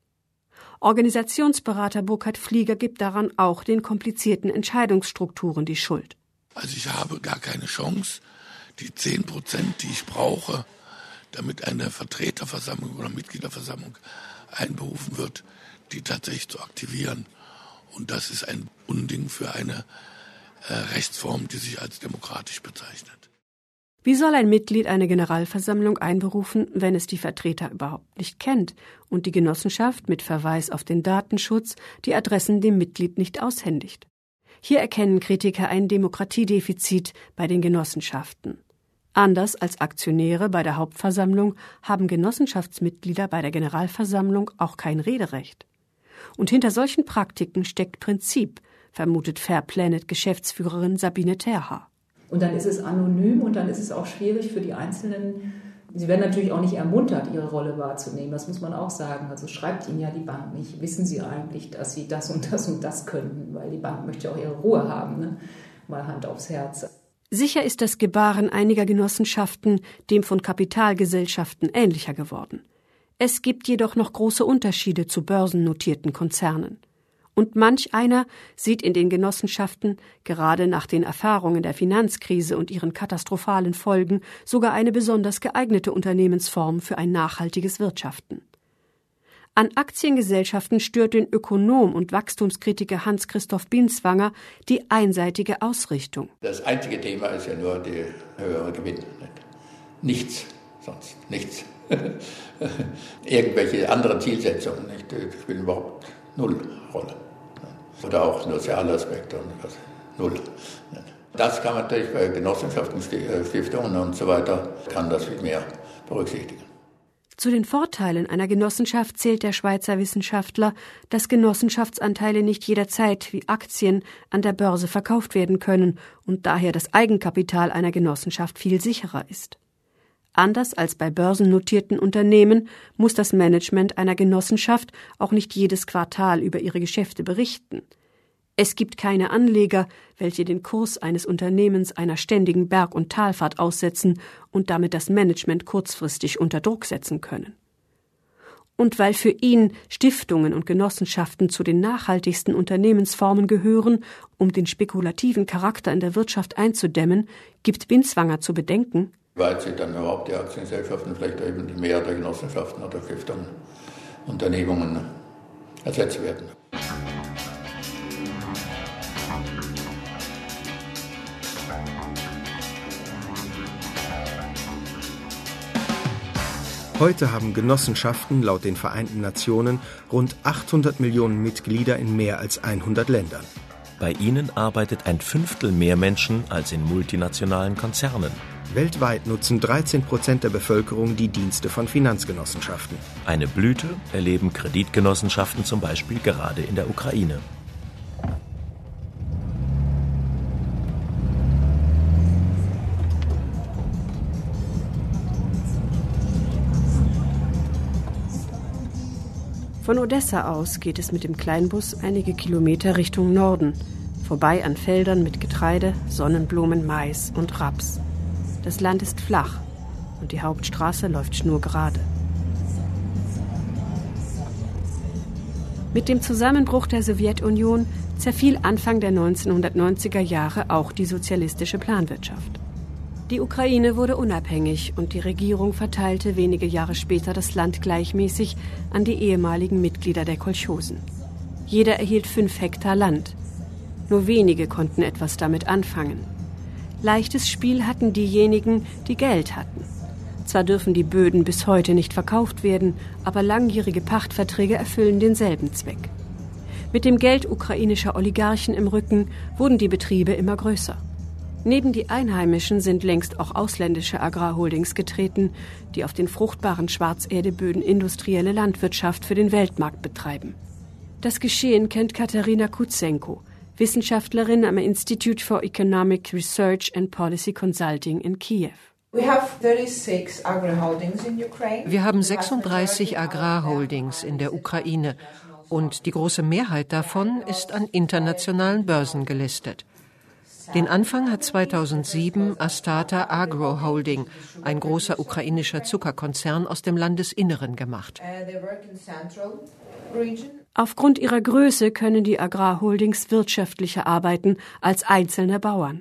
Organisationsberater Burkhard Flieger gibt daran auch den komplizierten Entscheidungsstrukturen die Schuld. Also ich habe gar keine Chance, die zehn Prozent, die ich brauche, damit eine Vertreterversammlung oder Mitgliederversammlung einberufen wird, die tatsächlich zu aktivieren. Und das ist ein Unding für eine äh, Rechtsform, die sich als demokratisch bezeichnet. Wie soll ein Mitglied eine Generalversammlung einberufen, wenn es die Vertreter überhaupt nicht kennt und die Genossenschaft mit Verweis auf den Datenschutz die Adressen dem Mitglied nicht aushändigt? Hier erkennen Kritiker ein Demokratiedefizit bei den Genossenschaften. Anders als Aktionäre bei der Hauptversammlung haben Genossenschaftsmitglieder bei der Generalversammlung auch kein Rederecht. Und hinter solchen Praktiken steckt Prinzip, vermutet Fair Planet-Geschäftsführerin Sabine Terha. Und dann ist es anonym und dann ist es auch schwierig für die Einzelnen. Sie werden natürlich auch nicht ermuntert, ihre Rolle wahrzunehmen, das muss man auch sagen. Also schreibt Ihnen ja die Bank nicht, wissen Sie eigentlich, dass Sie das und das und das könnten, weil die Bank möchte auch ihre Ruhe haben, ne? Mal Hand aufs Herz. Sicher ist das Gebaren einiger Genossenschaften dem von Kapitalgesellschaften ähnlicher geworden. Es gibt jedoch noch große Unterschiede zu börsennotierten Konzernen. Und manch einer sieht in den Genossenschaften, gerade nach den Erfahrungen der Finanzkrise und ihren katastrophalen Folgen, sogar eine besonders geeignete Unternehmensform für ein nachhaltiges Wirtschaften. An Aktiengesellschaften stört den Ökonom und Wachstumskritiker Hans-Christoph Binswanger die einseitige Ausrichtung. Das einzige Thema ist ja nur der höhere Gewinn. Nichts, sonst nichts. Irgendwelche anderen Zielsetzungen nicht, spielen überhaupt null Rolle. Oder auch soziale Aspekte und was, null. Das kann man natürlich bei Genossenschaften, Stiftungen und so weiter, kann das viel mehr berücksichtigen. Zu den Vorteilen einer Genossenschaft zählt der Schweizer Wissenschaftler, dass Genossenschaftsanteile nicht jederzeit wie Aktien an der Börse verkauft werden können und daher das Eigenkapital einer Genossenschaft viel sicherer ist. Anders als bei börsennotierten Unternehmen muss das Management einer Genossenschaft auch nicht jedes Quartal über ihre Geschäfte berichten. Es gibt keine Anleger, welche den Kurs eines Unternehmens einer ständigen Berg- und Talfahrt aussetzen und damit das Management kurzfristig unter Druck setzen können. Und weil für ihn Stiftungen und Genossenschaften zu den nachhaltigsten Unternehmensformen gehören, um den spekulativen Charakter in der Wirtschaft einzudämmen, gibt Binswanger zu bedenken, weil sie dann überhaupt die Aktiengesellschaften, vielleicht eben die Mehrheit der Genossenschaften oder Stiftungen, Unternehmungen ersetzt werden. Heute haben Genossenschaften laut den Vereinten Nationen rund achthundert Millionen Mitglieder in mehr als hundert Ländern. Bei ihnen arbeitet ein Fünftel mehr Menschen als in multinationalen Konzernen. Weltweit nutzen dreizehn Prozent der Bevölkerung die Dienste von Finanzgenossenschaften. Eine Blüte erleben Kreditgenossenschaften zum Beispiel gerade in der Ukraine. Von Odessa aus geht es mit dem Kleinbus einige Kilometer Richtung Norden, vorbei an Feldern mit Getreide, Sonnenblumen, Mais und Raps. Das Land ist flach und die Hauptstraße läuft schnurgerade. Mit dem Zusammenbruch der Sowjetunion zerfiel Anfang der neunzehnhundertneunziger Jahre auch die sozialistische Planwirtschaft. Die Ukraine wurde unabhängig und die Regierung verteilte wenige Jahre später das Land gleichmäßig an die ehemaligen Mitglieder der Kolchosen. Jeder erhielt fünf Hektar Land. Nur wenige konnten etwas damit anfangen. Leichtes Spiel hatten diejenigen, die Geld hatten. Zwar dürfen die Böden bis heute nicht verkauft werden, aber langjährige Pachtverträge erfüllen denselben Zweck. Mit dem Geld ukrainischer Oligarchen im Rücken wurden die Betriebe immer größer. Neben die Einheimischen sind längst auch ausländische Agrarholdings getreten, die auf den fruchtbaren Schwarzerdeböden industrielle Landwirtschaft für den Weltmarkt betreiben. Das Geschehen kennt Katerina Kutsenko, Wissenschaftlerin am Institute for Economic Research and Policy Consulting in Kiew. Wir haben sechsunddreißig Agrarholdings in der Ukraine und die große Mehrheit davon ist an internationalen Börsen gelistet. Den Anfang hat zweitausendsieben Astata Agro Holding, ein großer ukrainischer Zuckerkonzern aus dem Landesinneren, gemacht. Aufgrund ihrer Größe können die Agrarholdings wirtschaftlicher arbeiten als einzelne Bauern.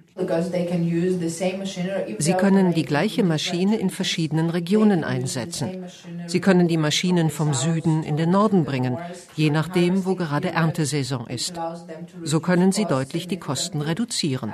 Sie können die gleiche Maschine in verschiedenen Regionen einsetzen. Sie können die Maschinen vom Süden in den Norden bringen, je nachdem, wo gerade Erntesaison ist. So können sie deutlich die Kosten reduzieren.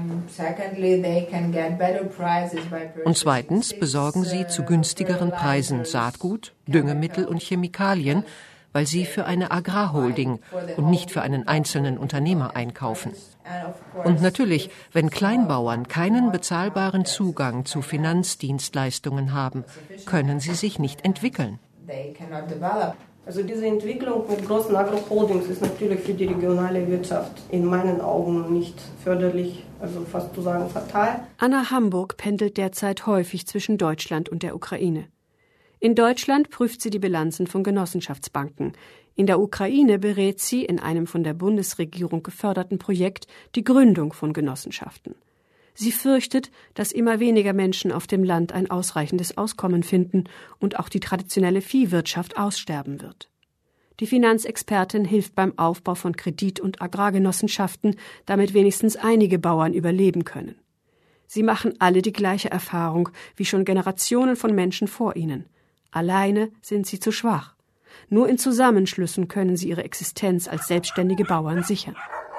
Und zweitens besorgen sie zu günstigeren Preisen Saatgut, Düngemittel und Chemikalien, weil sie für eine Agrarholding und nicht für einen einzelnen Unternehmer einkaufen. Und natürlich, wenn Kleinbauern keinen bezahlbaren Zugang zu Finanzdienstleistungen haben, können sie sich nicht entwickeln. Also diese Entwicklung mit großen Agroholdings ist natürlich für die regionale Wirtschaft in meinen Augen nicht förderlich, also fast zu sagen fatal. Anna Hamburg pendelt derzeit häufig zwischen Deutschland und der Ukraine. In Deutschland prüft sie die Bilanzen von Genossenschaftsbanken. In der Ukraine berät sie in einem von der Bundesregierung geförderten Projekt die Gründung von Genossenschaften. Sie fürchtet, dass immer weniger Menschen auf dem Land ein ausreichendes Auskommen finden und auch die traditionelle Viehwirtschaft aussterben wird. Die Finanzexpertin hilft beim Aufbau von Kredit- und Agrargenossenschaften, damit wenigstens einige Bauern überleben können. Sie machen alle die gleiche Erfahrung wie schon Generationen von Menschen vor ihnen. Alleine sind sie zu schwach. Nur in Zusammenschlüssen können sie ihre Existenz als selbstständige Bauern sichern.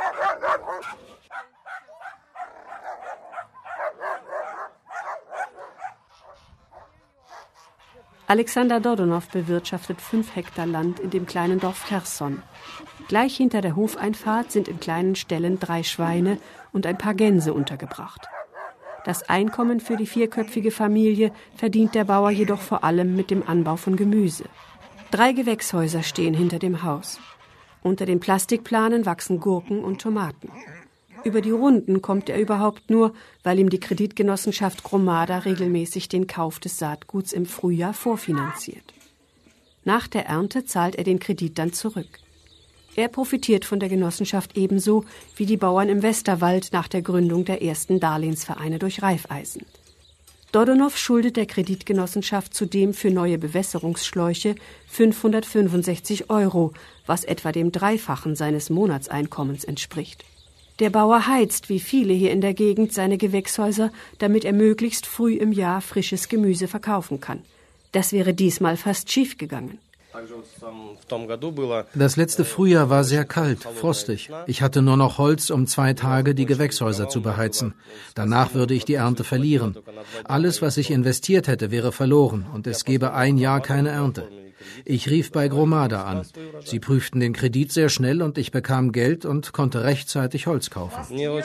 Alexander Dodonow bewirtschaftet fünf Hektar Land in dem kleinen Dorf Cherson. Gleich hinter der Hofeinfahrt sind in kleinen Ställen drei Schweine und ein paar Gänse untergebracht. Das Einkommen für die vierköpfige Familie verdient der Bauer jedoch vor allem mit dem Anbau von Gemüse. Drei Gewächshäuser stehen hinter dem Haus. Unter den Plastikplanen wachsen Gurken und Tomaten. Über die Runden kommt er überhaupt nur, weil ihm die Kreditgenossenschaft Gromada regelmäßig den Kauf des Saatguts im Frühjahr vorfinanziert. Nach der Ernte zahlt er den Kredit dann zurück. Er profitiert von der Genossenschaft ebenso wie die Bauern im Westerwald nach der Gründung der ersten Darlehensvereine durch Raiffeisen. Dodonow schuldet der Kreditgenossenschaft zudem für neue Bewässerungsschläuche fünfhundertfünfundsechzig Euro, was etwa dem Dreifachen seines Monatseinkommens entspricht. Der Bauer heizt, wie viele hier in der Gegend, seine Gewächshäuser, damit er möglichst früh im Jahr frisches Gemüse verkaufen kann. Das wäre diesmal fast schiefgegangen. Das letzte Frühjahr war sehr kalt, frostig. Ich hatte nur noch Holz, um zwei Tage die Gewächshäuser zu beheizen. Danach würde ich die Ernte verlieren. Alles, was ich investiert hätte, wäre verloren und es gäbe ein Jahr keine Ernte. Ich rief bei Gromada an. Sie prüften den Kredit sehr schnell und ich bekam Geld und konnte rechtzeitig Holz kaufen.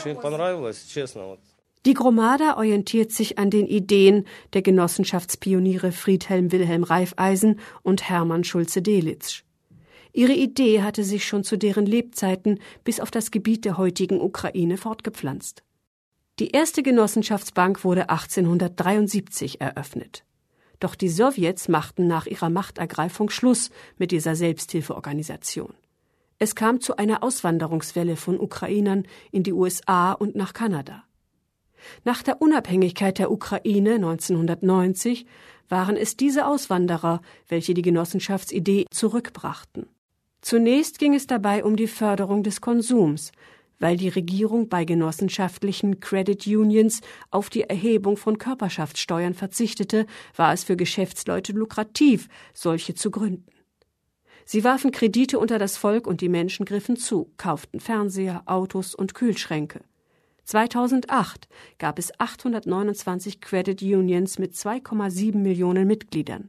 Die Gromada orientiert sich an den Ideen der Genossenschaftspioniere Friedhelm Wilhelm Raiffeisen und Hermann Schulze-Delitzsch. Ihre Idee hatte sich schon zu deren Lebzeiten bis auf das Gebiet der heutigen Ukraine fortgepflanzt. Die erste Genossenschaftsbank wurde achtzehnhundertdreiundsiebzig eröffnet. Doch die Sowjets machten nach ihrer Machtergreifung Schluss mit dieser Selbsthilfeorganisation. Es kam zu einer Auswanderungswelle von Ukrainern in die U S A und nach Kanada. Nach der Unabhängigkeit der Ukraine neunzehnhundertneunzig waren es diese Auswanderer, welche die Genossenschaftsidee zurückbrachten. Zunächst ging es dabei um die Förderung des Konsums. Weil die Regierung bei genossenschaftlichen Credit Unions auf die Erhebung von Körperschaftssteuern verzichtete, war es für Geschäftsleute lukrativ, solche zu gründen. Sie warfen Kredite unter das Volk und die Menschen griffen zu, kauften Fernseher, Autos und Kühlschränke. zweitausendacht gab es achthundertneunundzwanzig Credit Unions mit zwei Komma sieben Millionen Mitgliedern.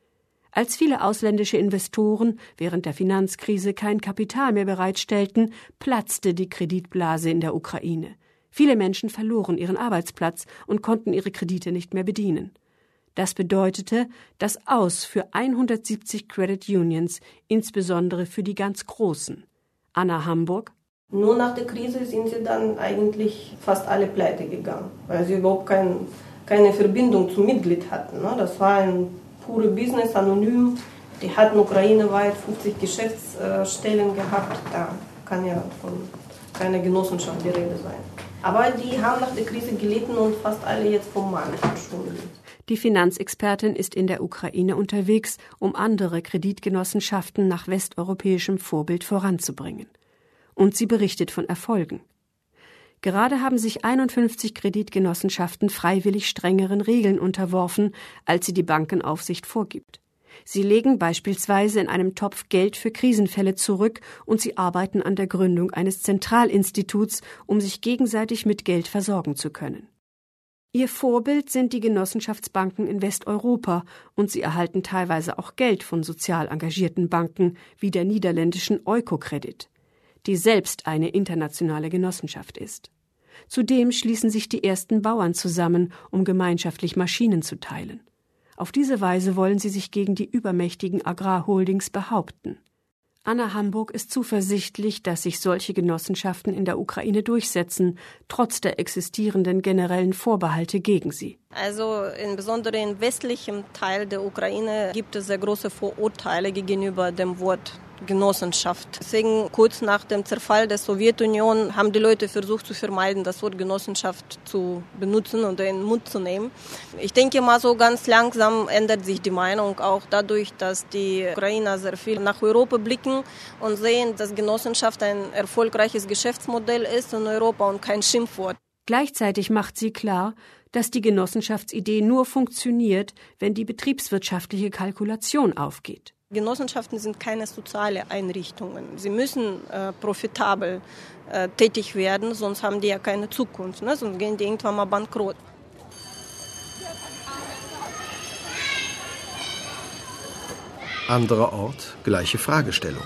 Als viele ausländische Investoren während der Finanzkrise kein Kapital mehr bereitstellten, platzte die Kreditblase in der Ukraine. Viele Menschen verloren ihren Arbeitsplatz und konnten ihre Kredite nicht mehr bedienen. Das bedeutete das Aus für hundertsiebzig Credit Unions, insbesondere für die ganz Großen. Anna Hamburg. Nur nach der Krise sind sie dann eigentlich fast alle pleite gegangen, weil sie überhaupt kein, keine Verbindung zum Mitglied hatten. Ne? Das war ein pure Business, anonym. Die hatten ukraineweit fünfzig Geschäftsstellen gehabt. Da kann ja von keiner Genossenschaft die Rede sein. Aber die haben nach der Krise gelitten und fast alle jetzt vom Markt verschwunden. Die Finanzexpertin ist in der Ukraine unterwegs, um andere Kreditgenossenschaften nach westeuropäischem Vorbild voranzubringen. Und sie berichtet von Erfolgen. Gerade haben sich einundfünfzig Kreditgenossenschaften freiwillig strengeren Regeln unterworfen, als sie die Bankenaufsicht vorgibt. Sie legen beispielsweise in einem Topf Geld für Krisenfälle zurück und sie arbeiten an der Gründung eines Zentralinstituts, um sich gegenseitig mit Geld versorgen zu können. Ihr Vorbild sind die Genossenschaftsbanken in Westeuropa und sie erhalten teilweise auch Geld von sozial engagierten Banken wie der niederländischen Oikocredit, die selbst eine internationale Genossenschaft ist. Zudem schließen sich die ersten Bauern zusammen, um gemeinschaftlich Maschinen zu teilen. Auf diese Weise wollen sie sich gegen die übermächtigen Agrarholdings behaupten. Anna Hamburg ist zuversichtlich, dass sich solche Genossenschaften in der Ukraine durchsetzen, trotz der existierenden generellen Vorbehalte gegen sie. Also insbesondere im westlichen Teil der Ukraine gibt es sehr große Vorurteile gegenüber dem Wort Genossenschaft. Deswegen kurz nach dem Zerfall der Sowjetunion haben die Leute versucht zu vermeiden, das Wort Genossenschaft zu benutzen oder in den Mund zu nehmen. Ich denke mal, so ganz langsam ändert sich die Meinung auch dadurch, dass die Ukrainer sehr viel nach Europa blicken und sehen, dass Genossenschaft ein erfolgreiches Geschäftsmodell ist in Europa und kein Schimpfwort. Gleichzeitig macht sie klar, dass die Genossenschaftsidee nur funktioniert, wenn die betriebswirtschaftliche Kalkulation aufgeht. Genossenschaften sind keine soziale Einrichtungen. Sie müssen äh, profitabel äh, tätig werden, sonst haben die ja keine Zukunft, ne? Sonst gehen die irgendwann mal bankrott. Anderer Ort, gleiche Fragestellung.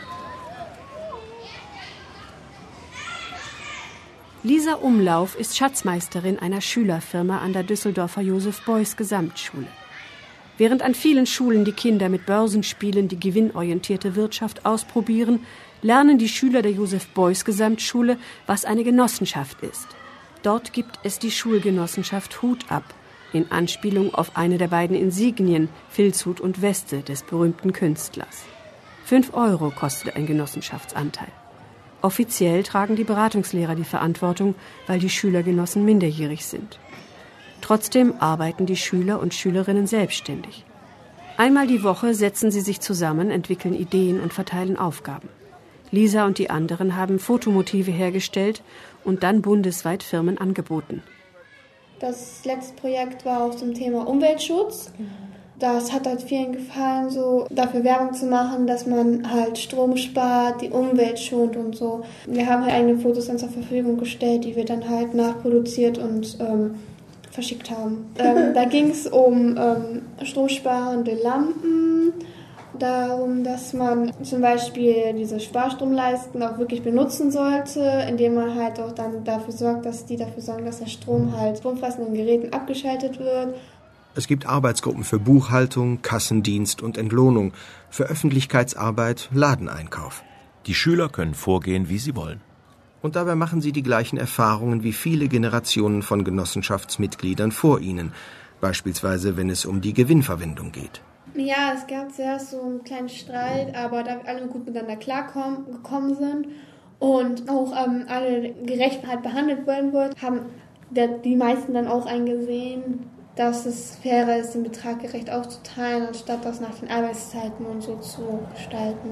Lisa Umlauf ist Schatzmeisterin einer Schülerfirma an der Düsseldorfer Josef-Beuys Gesamtschule. Während an vielen Schulen die Kinder mit Börsenspielen die gewinnorientierte Wirtschaft ausprobieren, lernen die Schüler der Josef-Beuys Gesamtschule, was eine Genossenschaft ist. Dort gibt es die Schulgenossenschaft Hut ab, in Anspielung auf eine der beiden Insignien, Filzhut und Weste, des berühmten Künstlers. Fünf Euro kostet ein Genossenschaftsanteil. Offiziell tragen die Beratungslehrer die Verantwortung, weil die Schülergenossen minderjährig sind. Trotzdem arbeiten die Schüler und Schülerinnen selbstständig. Einmal die Woche setzen sie sich zusammen, entwickeln Ideen und verteilen Aufgaben. Lisa und die anderen haben Fotomotive hergestellt und dann bundesweit Firmen angeboten. Das letzte Projekt war auch zum Thema Umweltschutz. Das hat halt vielen gefallen, so dafür Werbung zu machen, dass man halt Strom spart, die Umwelt schont und so. Wir haben halt eigene Fotos dann zur Verfügung gestellt, die wir dann halt nachproduziert und ähm, verschickt haben. Ähm, da ging es um ähm, stromsparende Lampen, darum, dass man zum Beispiel diese Sparstromleisten auch wirklich benutzen sollte, indem man halt auch dann dafür sorgt, dass die dafür sorgen, dass der Strom halt stromfressenden Geräten abgeschaltet wird. Es gibt Arbeitsgruppen für Buchhaltung, Kassendienst und Entlohnung, für Öffentlichkeitsarbeit, Ladeneinkauf. Die Schüler können vorgehen, wie sie wollen. Und dabei machen sie die gleichen Erfahrungen wie viele Generationen von Genossenschaftsmitgliedern vor ihnen, beispielsweise wenn es um die Gewinnverwendung geht. Ja, es gab zuerst so einen kleinen Streit, aber da wir alle gut miteinander klargekommen sind und auch ähm, alle gerecht halt behandelt werden wollten, haben der, die meisten dann auch eingesehen, dass es fairer ist, den Betrag gerecht aufzuteilen, anstatt das nach den Arbeitszeiten und so zu gestalten.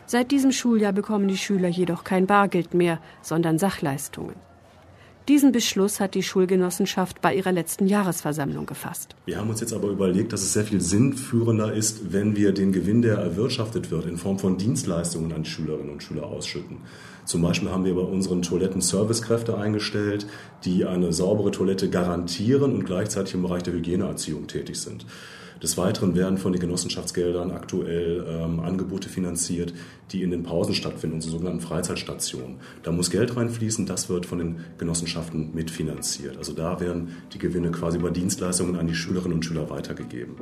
Seit diesem Schuljahr bekommen die Schüler jedoch kein Bargeld mehr, sondern Sachleistungen. Diesen Beschluss hat die Schulgenossenschaft bei ihrer letzten Jahresversammlung gefasst. Wir haben uns jetzt aber überlegt, dass es sehr viel sinnführender ist, wenn wir den Gewinn, der erwirtschaftet wird, in Form von Dienstleistungen an die Schülerinnen und Schüler ausschütten. Zum Beispiel haben wir bei unseren Toiletten Servicekräfte eingestellt, die eine saubere Toilette garantieren und gleichzeitig im Bereich der Hygieneerziehung tätig sind. Des Weiteren werden von den Genossenschaftsgeldern aktuell ähm, Angebote finanziert, die in den Pausen stattfinden, unsere sogenannten Freizeitstationen. Da muss Geld reinfließen, das wird von den Genossenschaften mitfinanziert. Also da werden die Gewinne quasi über Dienstleistungen an die Schülerinnen und Schüler weitergegeben.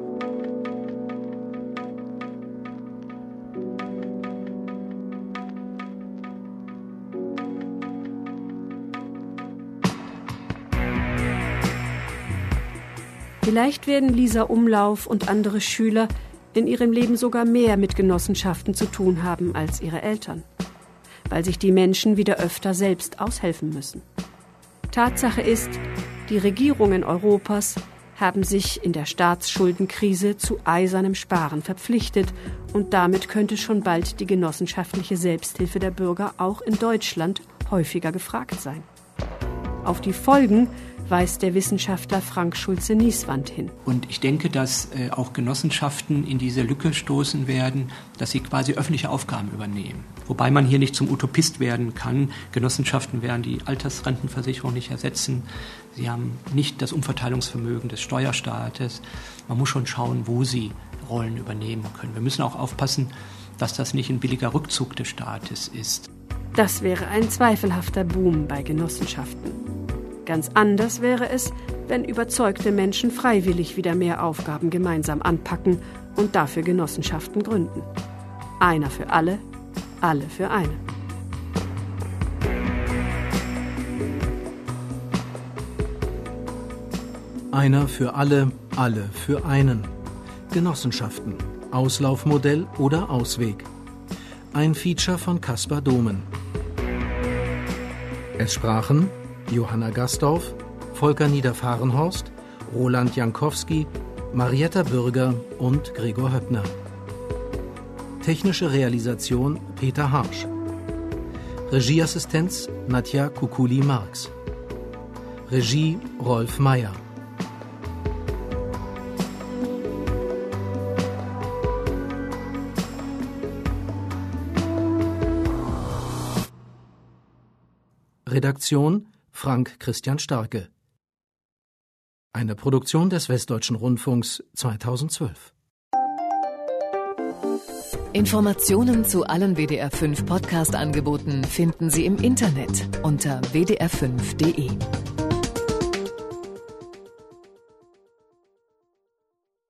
Vielleicht werden Lisa Umlauf und andere Schüler in ihrem Leben sogar mehr mit Genossenschaften zu tun haben als ihre Eltern, weil sich die Menschen wieder öfter selbst aushelfen müssen. Tatsache ist, die Regierungen Europas haben sich in der Staatsschuldenkrise zu eisernem Sparen verpflichtet und damit könnte schon bald die genossenschaftliche Selbsthilfe der Bürger auch in Deutschland häufiger gefragt sein. Auf die Folgen weist der Wissenschaftler Frank Schulze-Nieswand hin. Und ich denke, dass äh, auch Genossenschaften in diese Lücke stoßen werden, dass sie quasi öffentliche Aufgaben übernehmen. Wobei man hier nicht zum Utopist werden kann. Genossenschaften werden die Altersrentenversicherung nicht ersetzen. Sie haben nicht das Umverteilungsvermögen des Steuerstaates. Man muss schon schauen, wo sie Rollen übernehmen können. Wir müssen auch aufpassen, dass das nicht ein billiger Rückzug des Staates ist. Das wäre ein zweifelhafter Boom bei Genossenschaften. Ganz anders wäre es, wenn überzeugte Menschen freiwillig wieder mehr Aufgaben gemeinsam anpacken und dafür Genossenschaften gründen. Einer für alle, alle für eine. Einer für alle, alle für einen. Genossenschaften. Auslaufmodell oder Ausweg. Ein Feature von Kaspar Domen. Es sprachen Johanna Gastorf, Volker Niederfahrenhorst, Roland Jankowski, Marietta Bürger und Gregor Höppner. Technische Realisation Peter Harsch. Regieassistenz Nadja Kukuli-Marx. Regie Rolf Meyer. Redaktion Frank Christian Starke. Eine Produktion des Westdeutschen Rundfunks zweitausendzwölf. Informationen zu allen W D R fünf Podcast-Angeboten finden Sie im Internet unter w d r fünf punkt d e.